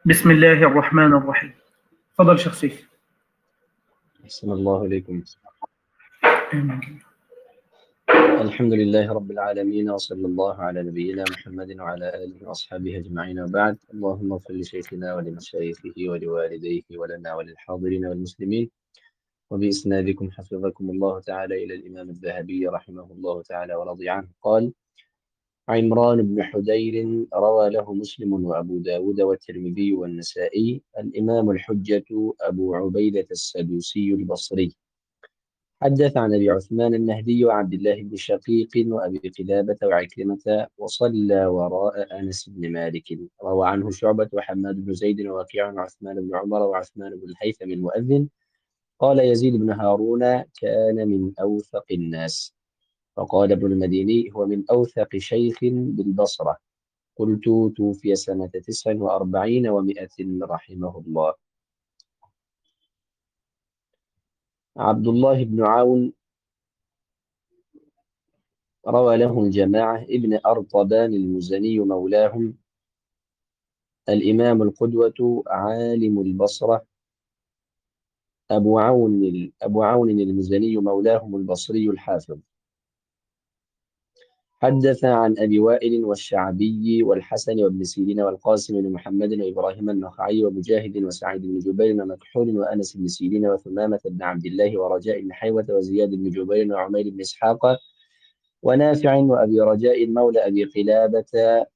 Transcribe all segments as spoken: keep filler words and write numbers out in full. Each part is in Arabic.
بسم الله الرحمن الرحيم. تفضل شيخ سيف. أحسن الله إليكم. آمين. الحمد لله رب العالمين، وصلى الله على نبينا محمد وعلى آله وأصحابه أجمعين، وبعد. اللهم اغفر لشيخنا ولمشايخه ولوالديه ولنا وللحاضرين والمسلمين، وبإسنادكم حفظكم الله تعالى إلى الإمام الذهبي رحمه الله تعالى ورضي عنه قال: عمران بن حدير روى له مسلم وأبو داود والترمذي والنسائي. الإمام الحجة أبو عبيدة السدوسي البصري حدث عن أبي عثمان النهدي وعبد الله بن شقيق وأبي قلابة وعكرمة وصلى وراء أنس بن مالك. روى عنه شعبة وحماد بن زيد ووكيع وعثمان بن عمر وعثمان بن الهيثم المؤذن. قال يزيد بن هارون: كان من أوثق الناس. فقال ابن المديني: هو من أوثق شيخ بالبصرة. قلت: توفي سنة تسع وأربعين ومائة رحمه الله. عبد الله بن عون روى له الجماعة. ابن أرطبان المزني مولاهم، الإمام القدوة عالم البصرة. أبو عون أبو عون المزني مولاهم البصري الحافظ. حدث عن أبي وائل والشعبي والحسن وابن سيرين والقاسم بن محمد وإبراهيم النخعي ومجاهد وسعيد بن جبير ومكحول وأنس بن سيرين وثمامة بن عبد الله ورجاء بن حيوة وزياد بن جبير وعمير بن إسحاق ونافع وأبي رجاء مولى أبي قلابة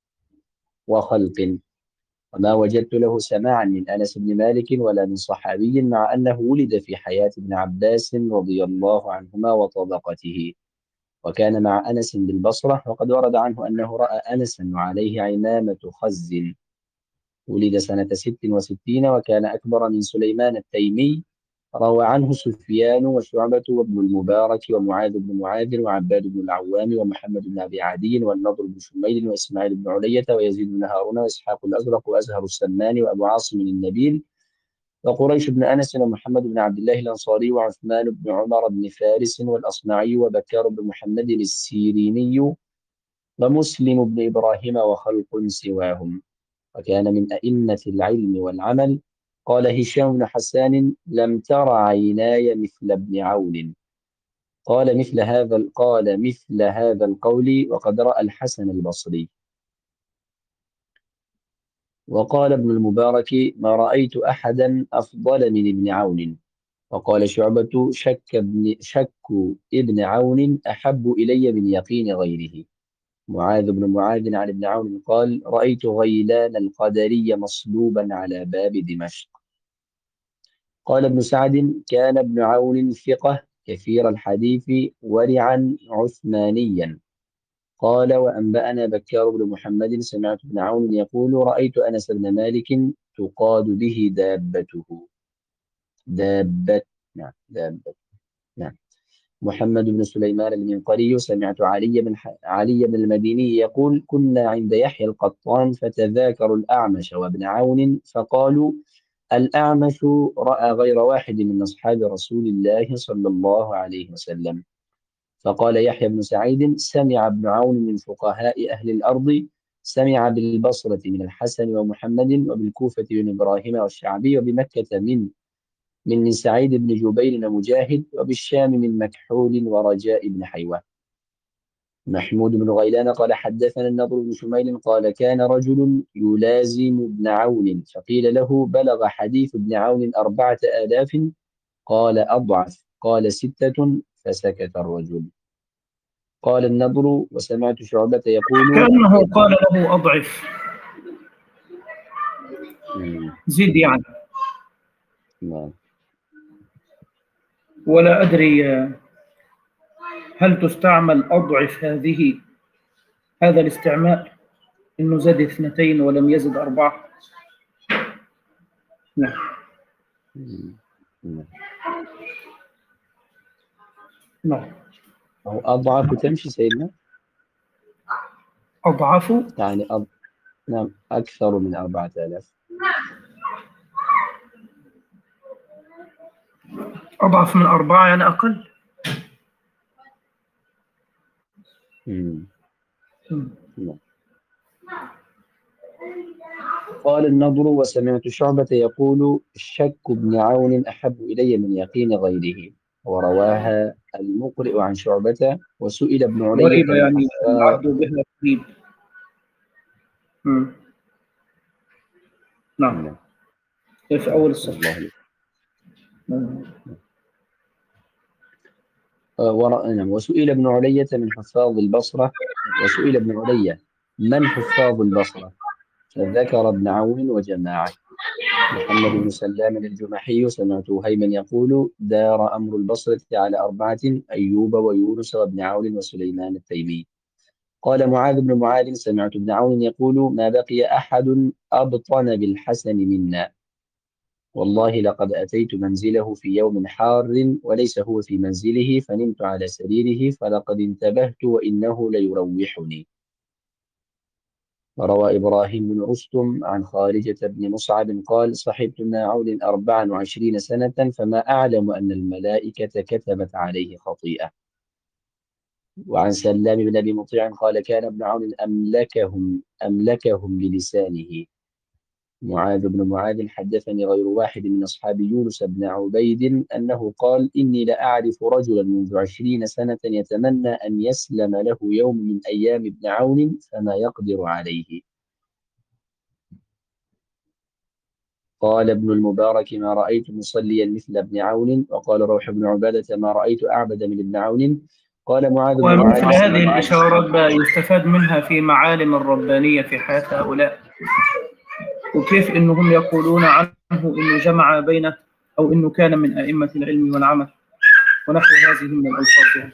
وخلق. وما وجدت له سماعا من أنس بن مالك ولا من صحابي، مع أنه ولد في حياة ابن عباس رضي الله عنهما وطبقته، وكان مع أنس بالبصرة. وقد ورد عنه أنه رأى أنسا وعليه عمامة خز. ولد سنة ست وستين وكان أكبر من سليمان التيمي. روى عنه سفيان وشعبة وابن المبارك ومعاذ بن معاذ وعباد بن العوام ومحمد بن أبي عدي والنضر بن شميل وإسماعيل بن علية ويزيد بن هارون وإسحاق الأزرق وأزهر السمان وأبو عاصم النبيل وقريش بن أنس ومحمد بن عبد الله الأنصاري وعثمان بن عمر بن فارس والأصمعي وبكار بن محمد السيريني ومسلم بن إبراهيم وخلق سواهم، وكان من أئمة العلم والعمل. قال هشام بن حسان: لم تر عيناي مثل ابن عون. قال مثل هذا قال مثل هذا القول وقد رأى الحسن البصري. وقال ابن المبارك: ما رأيت أحدا أفضل من ابن عون. وقال شعبة: شك ابن, شك ابن عون أحب إلي من يقين غيره. معاذ بن معاذ عن ابن عون قال: رأيت غيلان القدري مصلوبا على باب دمشق. قال ابن سعد: كان ابن عون ثقة كثير الحديث ورعا عثمانيا. قال: وأنبأنا بكار بن محمد سمعت ابن عون يقول: رأيت أنس بن مالك تقاد به دابته. دابة نعم دابة نعم. محمد بن سليمان المنقري: سمعت علي بن ح... علي بن المديني يقول: كنا عند يحيى القطان فتذاكروا الأعمش وابن عون فقالوا: الأعمش رأى غير واحد من أصحاب رسول الله صلى الله عليه وسلم. فقال يحيى بن سعيد: سمع ابن عون من فقهاء أهل الأرض، سمع بالبصرة من الحسن ومحمد، وبالكوفة من إبراهيم والشعبي، وبمكة من من من سعيد بن جبير ومجاهد، وبالشام من مكحول ورجاء بن حيوة. محمود بن غيلان قال: حدثنا النضر بن شميل قال: كان رجل يلازم ابن عون فقيل له: بلغ حديث ابن عون أربعة آلاف. قال: أضعف. قال: ستة. فسكت الرجل. قال النضر: وسمعت شعبة يقول: كأنه قال له أضعف. مم. زد يعني. نعم. ولا أدري هل تستعمل أضعف هذه هذا الاستعمال إنه زاد اثنتين ولم يزد أربعة. نعم. مم. نعم. نعم. أو أضعف تمشي سيدنا، أضعف. يعني أض... نعم أكثر من أربعة آلاف. أضعف من أربعة يعني أقل. مم. مم. نعم. قال النضر: وسمعت شعبة يقول: شك ابن عون أحب إلي من يقين غيره. ورواها المقرئ عن شعبة. وسئل ابن علية غريبة من يعني حفاظ. العبد بها غريب. مم. نعم. نعم. في نعم. أول أحسن الله الصف. عليك. مم. آه، ور- نعم. وسئل ابن علية من حفاظ البصرة. وسئل ابن علية: من حفاظ البصرة؟ فذكر ابن عون وجماعة. محمد بن سلام الجمحي سمعت وهيما يقول: دار أمر البصرة على أربعة: أيوب ويونس وابن عون وسليمان التيمي. قال معاذ بن معاذ: سمعت ابن عون يقول: ما بقي أحد أبطن بالحسن منا. والله لقد أتيت منزله في يوم حار وليس هو في منزله، فنمت على سريره فلقد انتبهت وإنه ليروحني. وروى إبراهيم بن رستم عن خارجة بن مصعب قال: صحبت ابن عون أربعا وعشرين سنة فما أعلم أن الملائكة كتبت عليه خطيئة. وعن سلام بن أبي مطيع قال: كان ابن عون أملكهم أملكهم بلسانه. معاذ بن معاذ حدثني غير واحد من أصحاب يونس بن عبيد أنه قال: إني لأعرف رجلا منذ عشرين سنة يتمنى أن يسلم له يوم من أيام ابن عون فما يقدر عليه. قال ابن المبارك: ما رأيت مصليا مثل ابن عون. وقال روح بن عبادة: ما رأيت أعبد من ابن عون. قال معاذ بن ومثل معاذ: هذه سمعت. الإشارات بقى يستفاد منها في معالم الربانية في حياة هؤلاء، وكيف إنهم يقولون عنه إنه جمع بين، أو إنه كان من أئمة العلم والعمل ونحو هذه من الألفاظ يعني.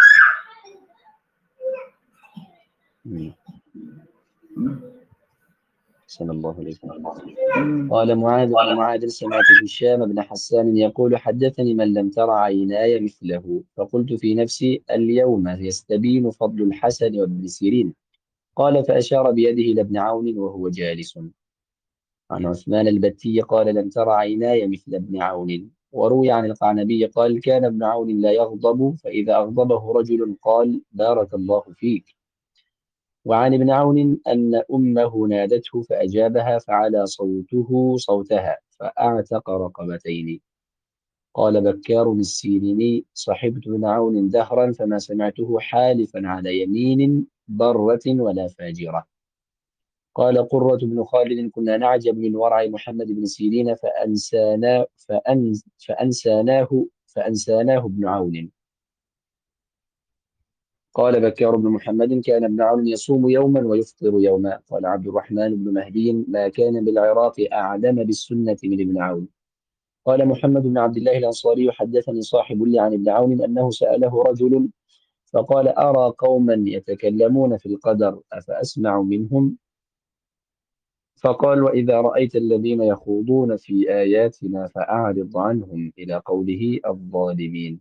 صلى الله عليه وسلم. مم. قال معاذ بن معاذ: سمعت هشام بن حسان يقول: حدثني من لم تر عيناي مثله. فقلت في نفسي: اليوم يستبين فضل الحسن وابن سيرين. قال فأشار بيده إلى ابن عون وهو جالس. عن عثمان البتي قال: لم تر عيناي مثل ابن عون. وروي عن القعنبي قال: كان ابن عون لا يغضب، فإذا أغضبه رجل قال: بارك الله فيك. وعن ابن عون أن أمه نادته فأجابها فعلى صوته صوتها فأعتق رقبتين. قال بكار السيريني: صحبت ابن عون دهرا فما سمعته حالفا على يمين برة ولا فاجرة. قال قرة بن خالد: كنا نعجب من ورع محمد بن سيرين فأنسانا فأنس فأنساناه فأنساناه ابن عون. قال بكار بن محمد: كان ابن عون يصوم يوما ويفطر يوما. قال عبد الرحمن بن مهدي: ما كان بالعراق أعلم بالسنة من ابن عون. قال محمد بن عبد الله الأنصاري: حدثني صاحب لي عن ابن عون أنه سأله رجل فقال: أرى قوما يتكلمون في القدر أفأسمع منهم؟ فقال: وإذا رأيت الذين يخوضون في آياتنا فأعرض عنهم إلى قوله الظالمين.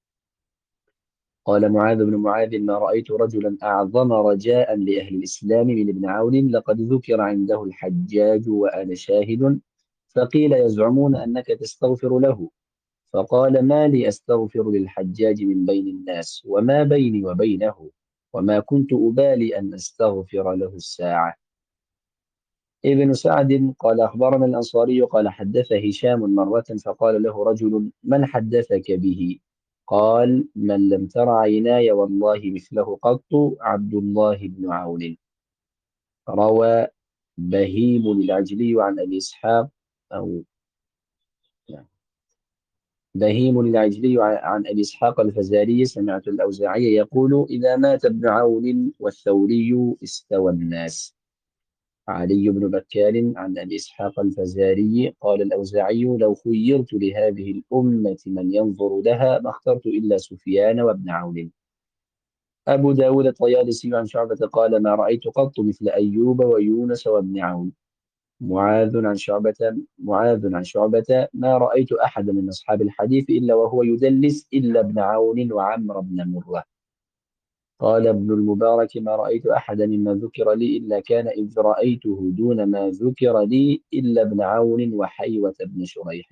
قال معاذ بن معاذ: ما رأيت رجلا أعظم رجاء لأهل الإسلام من ابن عون. لقد ذكر عنده الحجاج وأنا شاهد، فقيل: يزعمون أنك تستغفر له. فقال: ما لي أستغفر للحجاج من بين الناس وما بيني وبينه، وما كنت أبالي أن أستغفر له الساعة. ابن سعد قال: أخبرنا الأنصاري قال: حدث هشام مرة فقال له رجل: من حدثك به؟ قال: من لم تر عيناي والله مثله قط، عبد الله بن عون. روى بهيم العجلي عن أبي إسحاق أو يعني بهيم العجلي عن عن أبي إسحاق الفزاري: سمعت الأوزاعي يقول: إذا مات ابن عون والثوري استوى الناس. علي بن بكار عن أبي إسحاق الفزاري قال الأوزاعي: لو خيرت لهذه الأمة من ينظر لها ما اخترت إلا سفيان وابن عون. أبو داود الطيالسي عن شعبة قال: ما رأيت قط مثل أيوب ويونس وابن عون. معاذ عن شعبة معاذ عن شعبة: ما رأيت أحد من أصحاب الحديث إلا وهو يدلس إلا ابن عون وعمرو بن مرة. قال ابن المبارك: ما رأيت أحدا مما ذكر لي إلا كان إذ رأيته دون ما ذكر لي إلا ابن عون وحيوة بن شريح.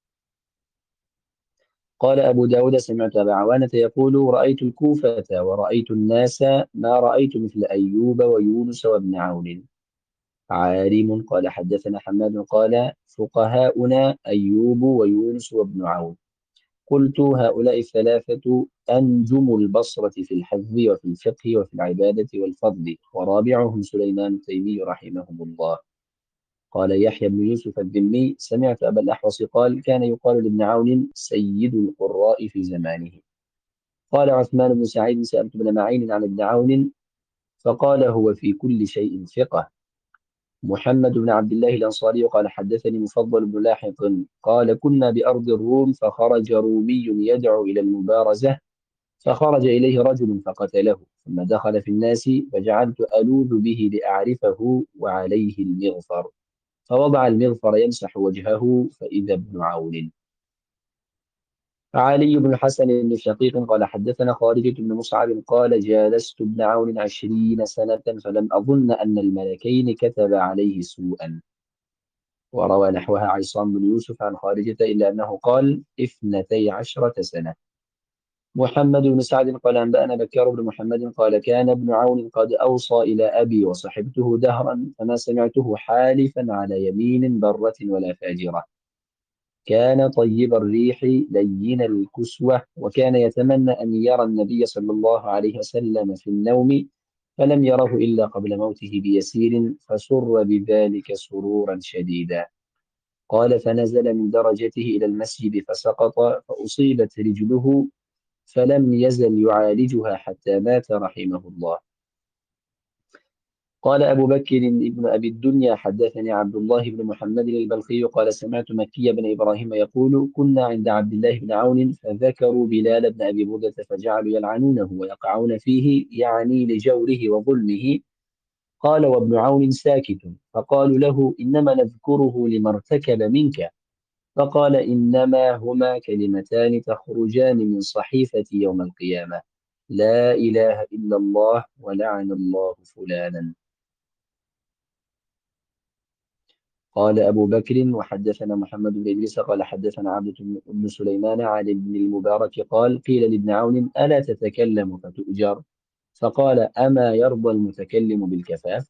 قال أبو داود: سمعت أبا عوانة يقول: رأيت الكوفة ورأيت الناس ما رأيت مثل أيوب ويونس وابن عون. عالم. قال حدثنا حماد قال فقهاؤنا أيوب ويونس وابن عون. قلت هؤلاء الثلاثة أنجم البصرة في الحفظ وفي الفقه وفي العبادة والفضل، ورابعهم سليمان التيمي رحمهم الله. قال يحيى بن يوسف الذمي سمعت أبا الأحوص قال كان يقال لابن عون سيد القراء في زمانه. قال عثمان بن سعيد سألت ابن معين عن ابن عون فقال هو في كل شيء ثقة. محمد بن عبد الله الأنصاري قال حدثني مفضل بن لاحق قال كنا بأرض الروم فخرج رومي يدعو إلى المبارزة فخرج إليه رجل فقتله ثم دخل في الناس فجعلت ألوذ به لأعرفه وعليه المغفر فوضع المغفر يمسح وجهه فإذا ابن عون. علي بن الحسن بن شقيق قال حدثنا خارجة بن مصعب قال جالست ابن عون عشرين سنة فلم أظن أن الملكين كتب عليه سوءا. وروى نحوها عصام بن يوسف عن خارجة إلا أنه قال اثنتي عشرة سنة. محمد بن سعد قال أنبأنا بكر بن محمد قال كان ابن عون قد أوصى إلى أبي وصحبته دهرا فما سمعته حالفا على يمين برة ولا فاجرة. كان طيب الريح لين الكسوة وكان يتمنى أن يرى النبي صلى الله عليه وسلم في النوم فلم يره إلا قبل موته بيسير فسر بذلك سرورا شديدا. قال فنزل من درجته إلى المسجد فسقط فأصيبت رجله فلم يزل يعالجها حتى مات رحمه الله. قال أبو بكر بن أبي الدنيا حدثني عبد الله بن محمد البلخي قال سمعت مكي بن إبراهيم يقول كنا عند عبد الله بن عون فذكروا بلال بن أبي بردة فجعلوا يلعنونه ويقعون فيه يعني لجوره وظلمه. قال وابن عون ساكت فقالوا له إنما نذكره لما ارتكب منك فقال إنما هما كلمتان تخرجان من صحيفة يوم القيامة لا إله إلا الله ولعن الله فلانا. قال أبو بكر وحدثنا محمد بن إدريس قال حدثنا عبد بن سليمان عن ابن المبارك قال قيل لابن عون ألا تتكلم فتؤجر فقال أما يرضى المتكلم بالكفاف.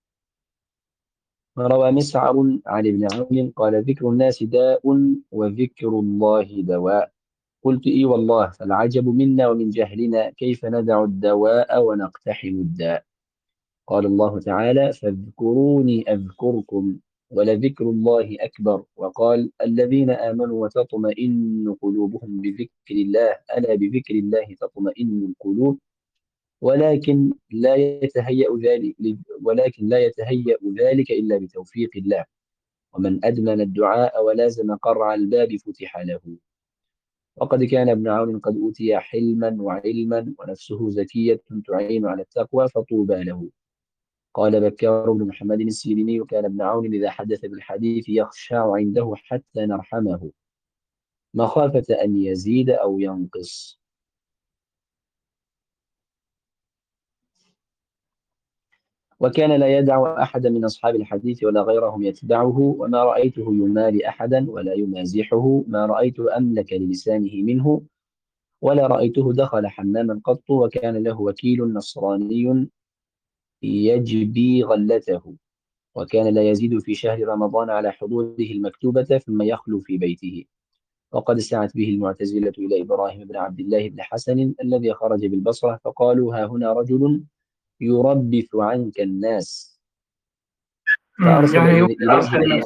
روى مسعر عن ابن عون قال ذكر الناس داء وذكر الله دواء. قلت إي والله فالعجب منا ومن جهلنا كيف ندع الدواء ونقتحم الداء. قال الله تعالى فاذكروني أذكركم ولذكر الله أكبر. وقال الذين آمنوا وتطمئن قلوبهم بذكر الله ألا بذكر الله تطمئن القلوب ولكن لا يتهيأ ذلك ولكن لا يتهيأ ذلك إلا بتوفيق الله ومن أدمن الدعاء ولازم قرع الباب فتح له. وقد كان ابن عون قد أوتي حلما وعلما ونفسه زكية تعين على التقوى فطوبى له. قال بكر بن محمد السيريني وكان ابن عون إذا حدث بالحديث يخشع عنده حتى نرحمه مخافة أن يزيد أو ينقص. وكان لا يدع أحدا من أصحاب الحديث ولا غيرهم يتبعه وما رأيته يمالي أحدا ولا يمازحه ما رأيته أملك للسانه منه ولا رأيته دخل حماما قط. وكان له وكيل نصراني يجبي غلته وكان لا يزيد في شهر رمضان على حضوره المكتوبة ثم يخلو في بيته. وقد سعت به المعتزلة إلى إبراهيم بن عبد الله بن حسن الذي خرج بالبصرة فقالوا ها هنا رجل يربث عنك الناس فأرسل يعني إليه يمكن أرسل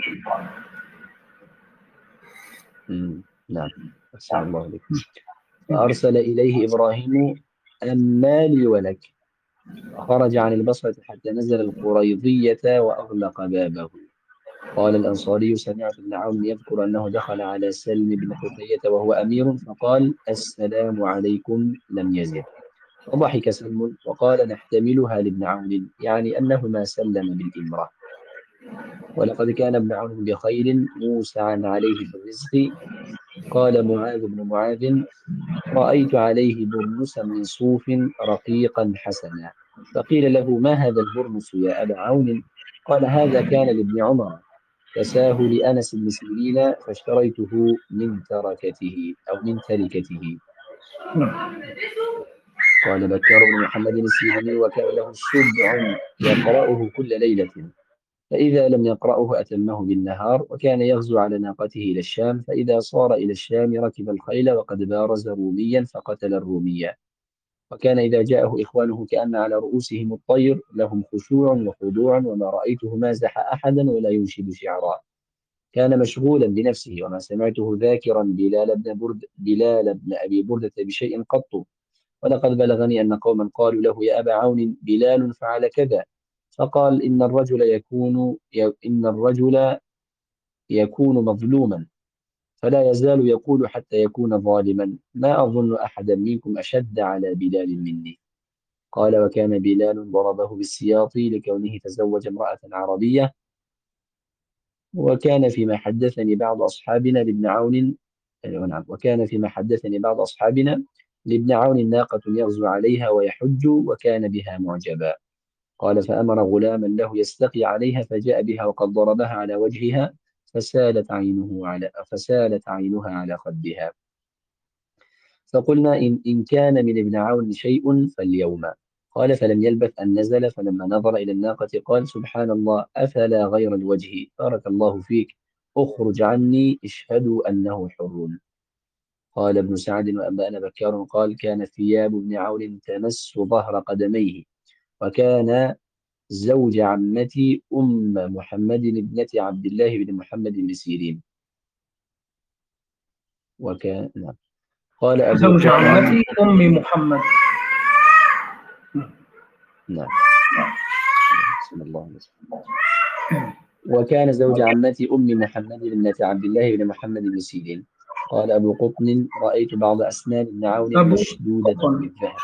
مم. نعم أحسن الله لك. فأرسل إليه إبراهيم أما لي ولك فخرج عن البصرة حتى نزل القريضية وأغلق بابه. قال الأنصاري سمعت ابن عون يذكر أنه دخل على سلم بن حثية وهو أمير فقال السلام عليكم لم يزد فضحك سلم وقال نحتملها لابن عون يعني أنه ما سلم بالإمرة. ولقد كان ابن عون بخير موسعا عليه بالرزق. قال معاذ بن معاذ رأيت عليه برنسا من صوف رقيقا حسنا فقيل له ما هذا البرنس يا أبا عون قال هذا كان لابن عمر كساه لأنس بن سيرين فاشتريته من تركته أو من تركته. قال بكر بن محمد السيريني وكان له سبع يقرأه كل ليلة فإذا لم يقرأه أتمه بالنهار. وكان يغزو على ناقته إلى الشام، فإذا صار إلى الشام ركب الخيل وقد بارز روميا فقتل الرومية. وكان إذا جاءه إخوانه كأن على رؤوسهم الطير، لهم خشوع وخضوع، وما رأيته مازح أحدا ولا ينشد شعرا. كان مشغولا بنفسه، وما سمعته ذاكرا بلال بن برد بلال بن أبي بردة بشيء قط. ولقد بلغني أن قوما قالوا له: يا أبا عون، بلال فعل كذا. فقال: إن الرجل يكون إن الرجل يكون مظلوما، فلا يزال يقول حتى يكون ظالما. ما أظن أحدا منكم أشد على بلال مني. قال: وكان بلال ضربه بالسياط لكونه تزوج امرأة عربية. وكان فيما حدثني بعض أصحابنا لابن عون نعم وكان فيما حدثني بعض أصحابنا لابن عون ناقة يغزو عليها ويحج، وكان بها معجبا. قال: فأمر غلاما له يستقي عليها، فجاء بها وقد ضربها على وجهها، فسالت عينه على فسالت عينها على خدها. فقلنا: إن, إن كان من ابن عون شيء فاليوم. قال: فلم يلبث أن نزل، فلما نظر إلى الناقة قال: سبحان الله، أفلا غير الوجه، بارك الله فيك، اخرج عني، اشهدوا أنه حر. قال ابن سعد: وأنبأنا بكار قال: كان ثياب ابن عون تمس ظهر قدميه، وكان زوج عمتي أم محمد ابنة عبد الله بن محمد بن سيرين. وكان نعم. قال أبو زوج قطن. عمتي أم محمد. نعم. بسم الله. وكان زوج عمتي أم محمد ابنة عبد الله بن محمد بن سيرين. قال أبو قطن: رأيت بعض أسنان ابن عون أبو مشدودة قطن. بالذهب.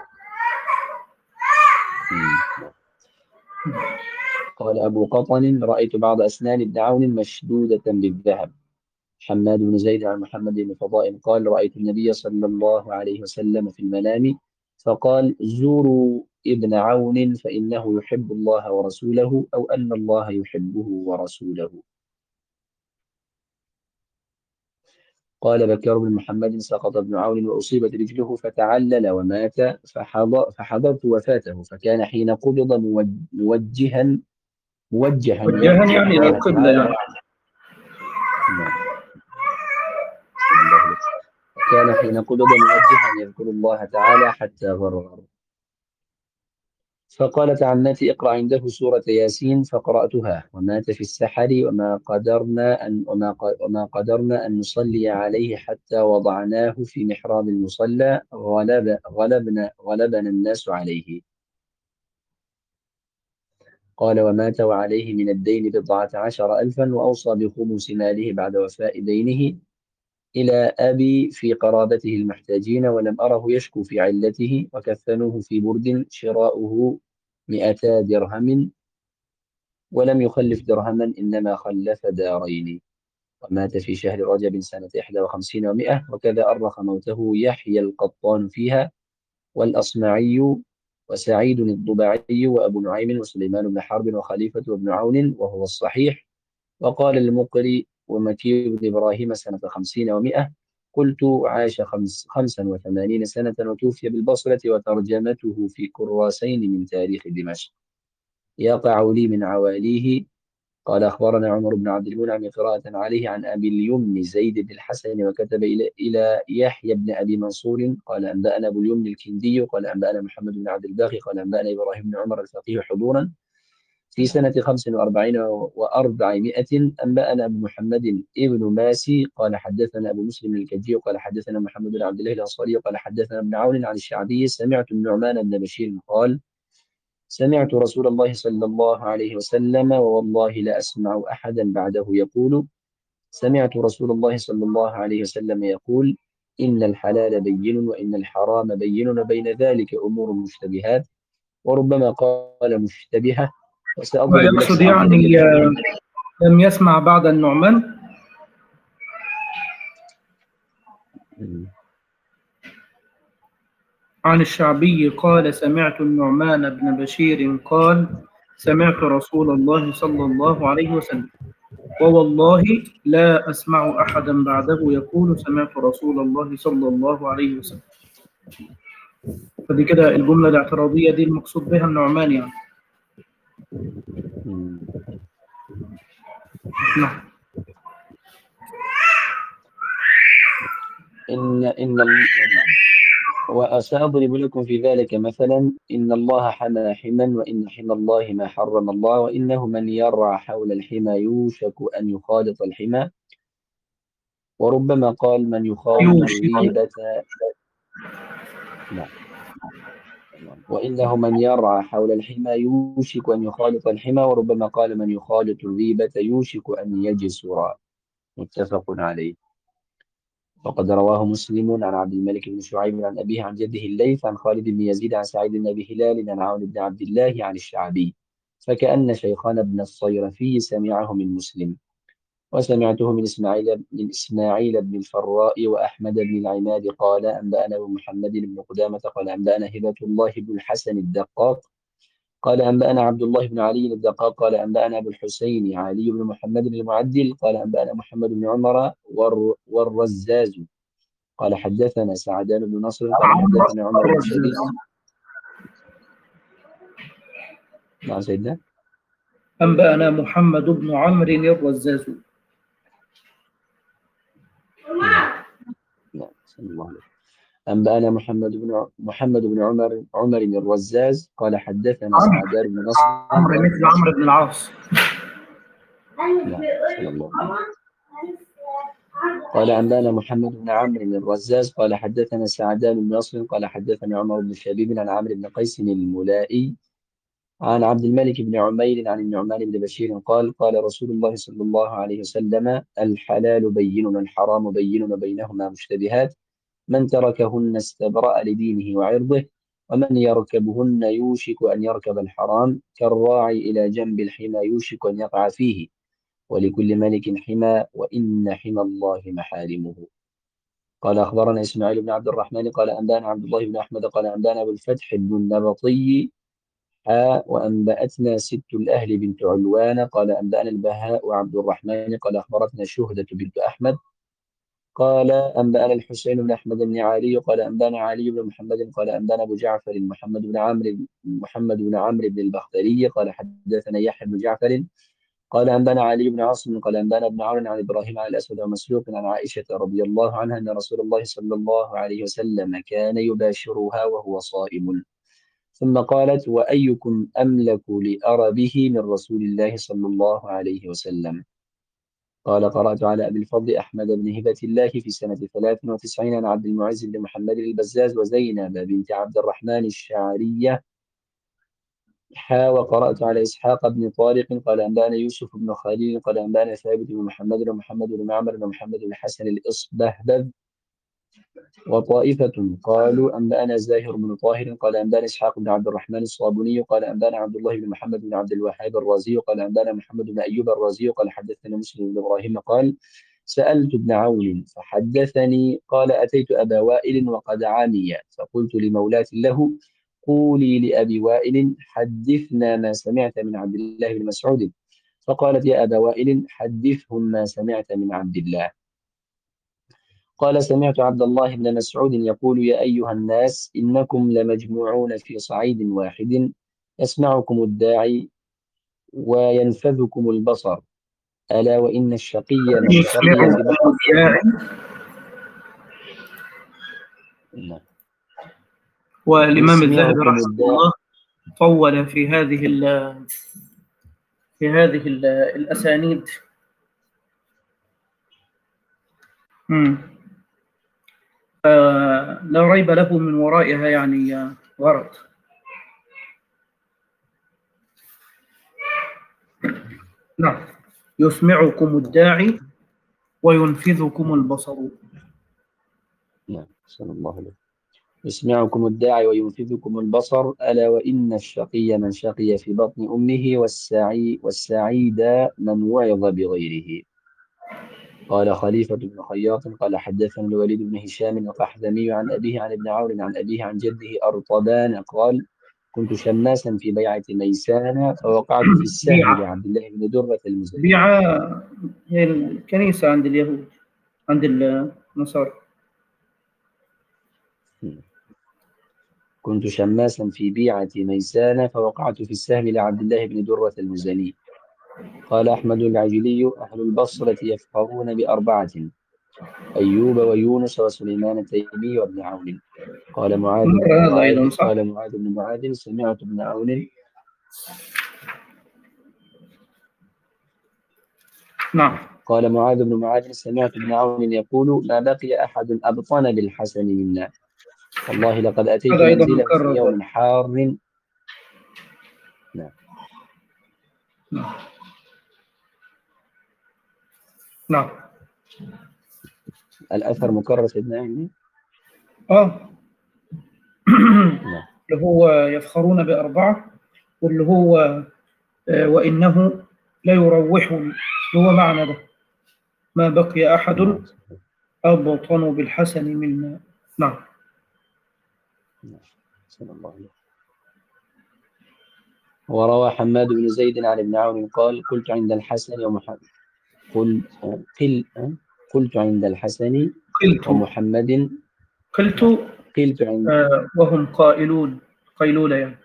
قال أبو قطن: رأيت بعض أسنان ابن عون مشدودة بالذهب. حماد بن زيد عن محمد بن فضاء قال: رأيت النبي صلى الله عليه وسلم في المنام، فقال: زوروا ابن عون فإنه يحب الله ورسوله، أو أن الله يحبه ورسوله. قال بكر بن محمد: سقط ابن عون وأصيبت رجله فتعلل ومات، فحضر فحضرت وفاته، فكان حين قبض موجها موجها وجها يذكر يعني إلى الله القبلة تعالى. يعني. نعم. بسم الله لك. كان حين قبض موجها يذكر الله تعالى حتى غرغر. فقالت عمتي: اقرأ عنده سورة ياسين، فقرأتها، ومات في السحر، وما قدرنا أن وما ق- وما قدرنا أن نصلي عليه حتى وضعناه في محراب المصلى، غلب غلبنا غلبنا الناس عليه. قال: ومات وعليه من الدين بضعة عشر ألفا، وأوصى بخمس ماله بعد وفاء دينه إلى أبي في قرابته المحتاجين، ولم أره يشكو في علته. وكفنوه في برد شراؤه مئتا درهم، ولم يخلف درهما، إنما خلف دارين. ومات في شهر رجب سنة إحدى وخمسين ومائة. وكذا أرخ موته يحيى القطان فيها، والأصمعي، وسعيد الضبعي، وأبو نعيم، وسليمان بن حرب، وخليفة وابن عون، وهو الصحيح. وقال المقري ومكي بن إبراهيم سنة خمسين ومائة. قلت: عاش خمس خمسا وثمانين سنة، وتوفي بالبصرة، وترجمته في كراسين من تاريخ دمشق. يقع لي من عواليه. قال: أخبرنا عمر بن عبد المنعم قراءة عليه عن أبي اليمن زيد بن الحسن، وكتب إلى إلى يحيى بن أبي منصور قال: أنبأنا أبو اليمن الكندي قال: أنبأنا محمد بن عبد الباقي قال: أنبأنا إبراهيم بن عمر الفقيه حضورا في سنة خمس وأربعين وأربعمائة. أنبأنا أبو محمد ابن ماسي قال: حدثنا أبو مسلم الكجي قال: حدثنا محمد بن عبد الله الأنصاري قال: حدثنا ابن عون عن الشعبي: سمعت النعمان بن بشير قال: سمعت رسول الله صلى الله عليه وسلم، ووالله لا أسمع أحدا بعده يقول: سمعت رسول الله صلى الله عليه وسلم يقول: إن الحلال بين وإن الحرام بين، وبين ذلك أمور مشتبهات. وربما قال مشتبهة. وسأضرب لك ويقصد أمثلة يعني منها. لم يسمع بعد النعمان. عن الشعبي قال: سمعت النعمان بن بشير قال: سمعت رسول الله صلى الله عليه وسلم، ووالله لا أسمع أحدا بعده يقول: سمعت رسول الله صلى الله عليه وسلم. فدي كده الجملة الاعتراضية دي المقصود بها النعمان يعني. نعم. إن إن ال- وسأضرب لكم في ذلك مثلا إن الله حمى حما وإن حمى الله ما حرم الله وإنه من يرعى حول الحمى يوشك أن يخالط الحمى وربما قال من يخالط يوشك. الريبة. نعم. نعم. وإنه من يرعى حول الحمى يوشك أن يخالط الحمى وربما قال من يخالط الريبة يوشك أن يجسر. متفق عليه. وقد رواه مسلم عن عبد الملك بن شعيب عن أبيه عن جده الليث عن خالد بن يزيد عن سعيد بن أبي هلال عن عون بن عبد الله عن الشعبي فكأن شيخان ابن الصيرفي سمعه من مسلم وسمعته من إسماعيل من إسماعيل بن الفراء وأحمد بن العماد قال أنبأنا محمد بن قدامة قال أنبأنا هبة الله بن الحسن الدقاق قال أنبأنا عبد الله بن علي الدقاق قال أنبأنا أبو الحسين علي بن محمد المعدل قال أنبأنا محمد بن عمر والر والرزاز قال حدثنا سعدان بن نصر قال عمرو حدثنا عمر بن شبيب. الرزاز. نعم سيدنا. أنبأنا محمد بن عمرو الرزاز. نعم صلى الله عليه. أنبأنا محمد بن محمد بن عمر عمر الرزاز قال حدثنا عمرو سعدان بن نصر عمرو قال مثل عمرو بن العاص. نعم صلى الله عليه. قال أنبأنا محمد بن عمرو الرزاز قال حدثنا سعدان بن نصر قال حدثنا عمر بن شبيب عن عمرو بن قيس الملائي عن عبد الملك بن عمير عن النعمان بن بشير قال قال رسول الله صلى الله عليه وسلم الحلال بين والحرام بين وبينهما مشتبهات من تركهن استبرأ لدينه وعرضه ومن يركبهن يوشك أن يركب الحرام كالراعي إلى جنب الحمى يوشك أن يقع فيه ولكل ملك حمى وإن حمى الله محارمه. قال أخبرنا إسماعيل بن عبد الرحمن قال أنبانا عبد الله بن أحمد قال أنبانا أبو الفتح بن النبطي حاء وأنبأتنا ست الأهل بنت علوان قال أنبأنا البهاء وعبد الرحمن قال أخبرتنا شهدة بنت أحمد قال أنبأنا الحسين بن أحمد بن علي قال أنبأنا علي بن محمد قال أنبأنا أبو جعفر محمد بن عمرو محمد بن عمرو بن البختري قال حدثنا يحيى بن جعفر قال أنبأنا علي بن عاصم قال أنبأنا ابن عون عن إبراهيم على الأسود ومسروق عن عائشة رضي الله عنها أن رسول الله صلى الله عليه وسلم كان يباشرها وهو صائم ثم قالت وأيكم أملك لأربه من رسول الله صلى الله عليه وسلم قال قرأت على أبي الفضل أحمد بن هبة الله في سنة ثلاث وتسعين عن عبد المعز بن محمد البزاز وزينب بنت عبد الرحمن الشعرية حا وقرأت على إسحاق بن طارق قال أنبأنا يوسف بن خليل قال أنبأنا ثابت بن محمد ومحمد بن معمر ومحمد بن حسن الإصبهبب وطائفة قالوا أنبأنا زاهر بن طاهر قال أنبأنا إسحاق بن عبد الرحمن الصابوني قال أنبأنا عبد الله بن محمد بن عبد الوهاب الرازي قال أنبأنا محمد بن أيوب الرازي قال حدثنا مسلم بن إبراهيم قال سألت ابن عون فحدثني قال أتيت أبا وائل وقد عمي فقلت لمولاة له قولي لأبي وائل حدثنا ما سمعت من عبد الله بن مسعود فقالت يا أبا وائل حدثهم ما سمعت من عبد الله قال سمعت عبد الله بن مسعود يقول يا أيها الناس إنكم لمجموعون في صعيد واحد يسمعكم الداعي وينفذكم البصر ألا وإن الشقي من شقي في بطن. يسمعكم الداعي. نعم. والإمام الذهبي يسمعكم رحمه الداعي. الله طول في هذه ال في هذه ال الأسانيد. مم. لا ريب له من ورائها يعني غرض. نعم. يسمعكم الداعي وينفذكم البصر. نعم صلى الله عليه. يسمعكم الداعي وينفذكم البصر ألا وإن الشقي من شقي في بطن أمه والسعي والسعيد من وعظ بغيره. قال خليفة بن خياط قال حدثنا الوليد بن هشام القحدمي عن أبيه عن ابن عون عن أبيه عن جده أرطبان قال كنت شماسا في بيعة ميسان فوقعت في السهم بيعة لعبد الله بن درة المزني. بيعة هي الكنيسة عند اليهود، عند النصارى. كنت شماسا في بيعة ميسان فوقعت في السهم لعبد الله بن درة المزني. قال أحمد العجلي: أهل البصرة يفقهون بأربعة: أيوب ويونس وسليمان التيمي وابن عون. قال معاذ بن مر هذا أيضا معاذ صح؟ قال معاذ بن معاذ: سمعت ابن عون نعم. قال معاذ بن معاذ: سمعت ابن عون يقول: ما بقي أحد أبطن بالحسن منا، والله لقد أتيت هذا أيضا منزله في مكرر يوم هذا. حار. نعم. نعم. نعم. الأثر مكرر سيدنا عيني. آه نعم. اللي هو يفخرون بأربعة، واللي هو آه، وإنه لا يروح، اللي هو معنى ده: ما بقي أحد نعم. أبطن بالحسن منا. نعم. نعم. صلى الله عليه. وروى حماد بن زيد عن ابن عون قال: قلت عند الحسن ومحمد قلت قل قلت عند الحسن قلت ومحمد. قلت نعم. قلت عند آه، وهم قائلون، قيلولة يعني.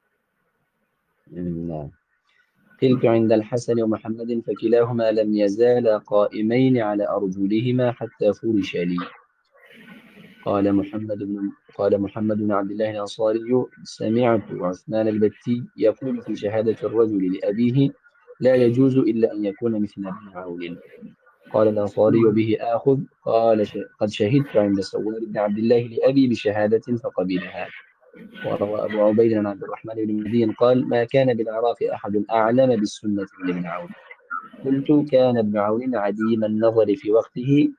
نعم. قلت عند الحسن ومحمد فكلاهما لم يزالا قائمين على أرجلهما حتى فرش لي. قال محمد بن قال محمد بن عبد الله الأنصاري: سمعت عثمان البتي يقول في شهادة الرجل لأبيه: لا يجوز إلا أن يكون مثل ابن عون. قال الأنصاري: به آخذ. قال: ش... قد شهدت عند سوار بن عبد الله لأبي بشهادة فقبلها. وروى أبو عبيد عن عبد الرحمن بن مهدي قال: ما كان بالعراق أحد أعلم بالسنة من ابن عون. قلت: كان ابن عون عديم النظر في وقته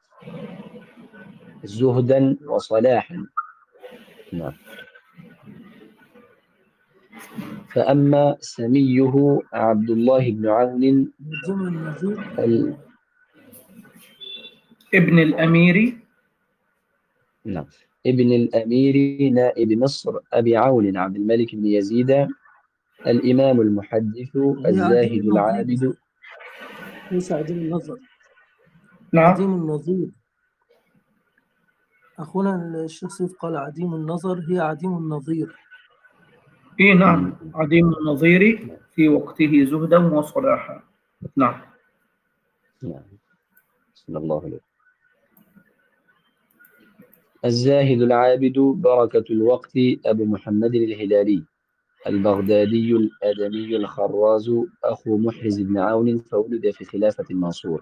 زهدا وصلاحا. نعم. فأما سميه عبد الله بن عون عديم النظير. ال... ابن الأمير. نعم. ابن الأمير نائب مصر أبي عون عبد الملك بن يزيد الإمام المحدث هي عديم الزاهد النظير، العابد. ليس عديم النظر. عديم نعم. النظير. أخونا الشيخ سيف قال عديم النظر، هي عديم النظير. إيه نعم، عديم النظير في وقته زهدا وصلاحا. نعم. نعم. صلى الله عليه. الزاهد العابد بركة الوقت أبو محمد الهلالي البغدادي الآدمي الخراز أخو محرز بن عون، فولد في خلافة المنصور.